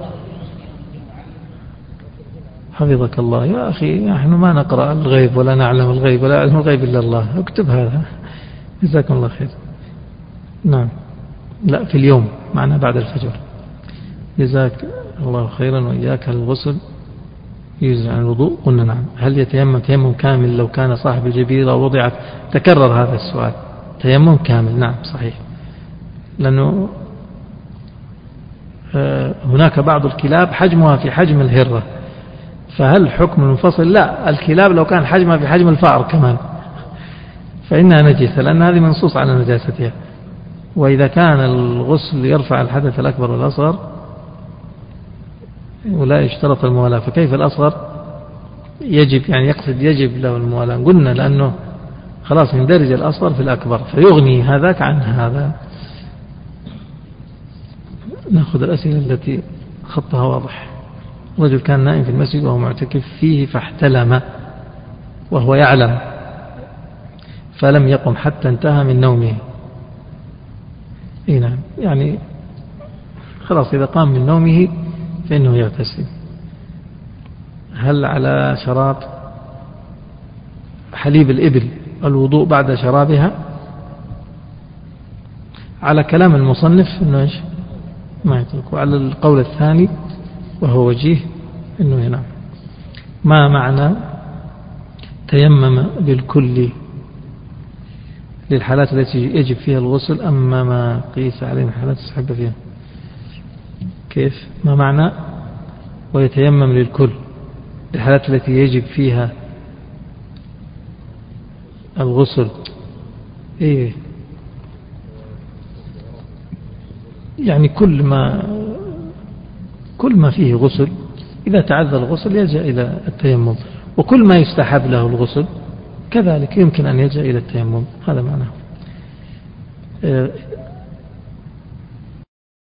حفظك الله يا أخي، نحن ما نقرأ الغيب ولا نعلم الغيب ولا يعلم الغيب إلا الله، اكتب هذا جزاكم الله خير. نعم، لا في اليوم معنا بعد الفجر. جزاك الله خيرا وإياك. هل الغسل يجزئ عن الوضوء؟ قلنا نعم. هل يتيمم تيمم كامل لو كان صاحب الجبيرة وضعت؟ تكرر هذا السؤال. تيمم كامل نعم صحيح، لأنه هناك بعض الكلاب حجمها في حجم الهرة، فهل حكم المنفصل؟ لا، الكلاب لو كان حجمها في حجم الفأر كمان فإنها نجسة، لأن هذه منصوص على نجاستها. وإذا كان الغسل يرفع الحدث الأكبر والأصغر ولا يشترط الموالاة، فكيف الأصغر يجب، يعني يقصد يجب له الموالاة؟ قلنا لأنه خلاص يندرج الأصغر في الأكبر فيغني هذاك عن هذا. نأخذ الأسئلة التي خطها واضح. رجل كان نائم في المسجد وهو معتكف فيه فاحتلم وهو يعلم فلم يقم حتى انتهى من نومه. نعم، يعني خلاص إذا قام من نومه فإنه يغتسل. هل على شراب حليب الإبل الوضوء بعد شرابها؟ على كلام المصنف إنه إيش ما يترك، وعلى القول الثاني وهو وجيه إنه ينام. ما معنى تيمم بالكل للحالات التي يجب فيها الغسل أما ما قيس عليه من حالات السحب فيها؟ كيف؟ ما معنى ويتيمم للكل للحالات التي يجب فيها الغسل؟ إيه يعني كل ما فيه غسل إذا تعذر الغسل يلجأ إلى التيمم، وكل ما يستحب له الغسل كذلك يمكن أن يلجأ إلى التيمم. هذا معناه.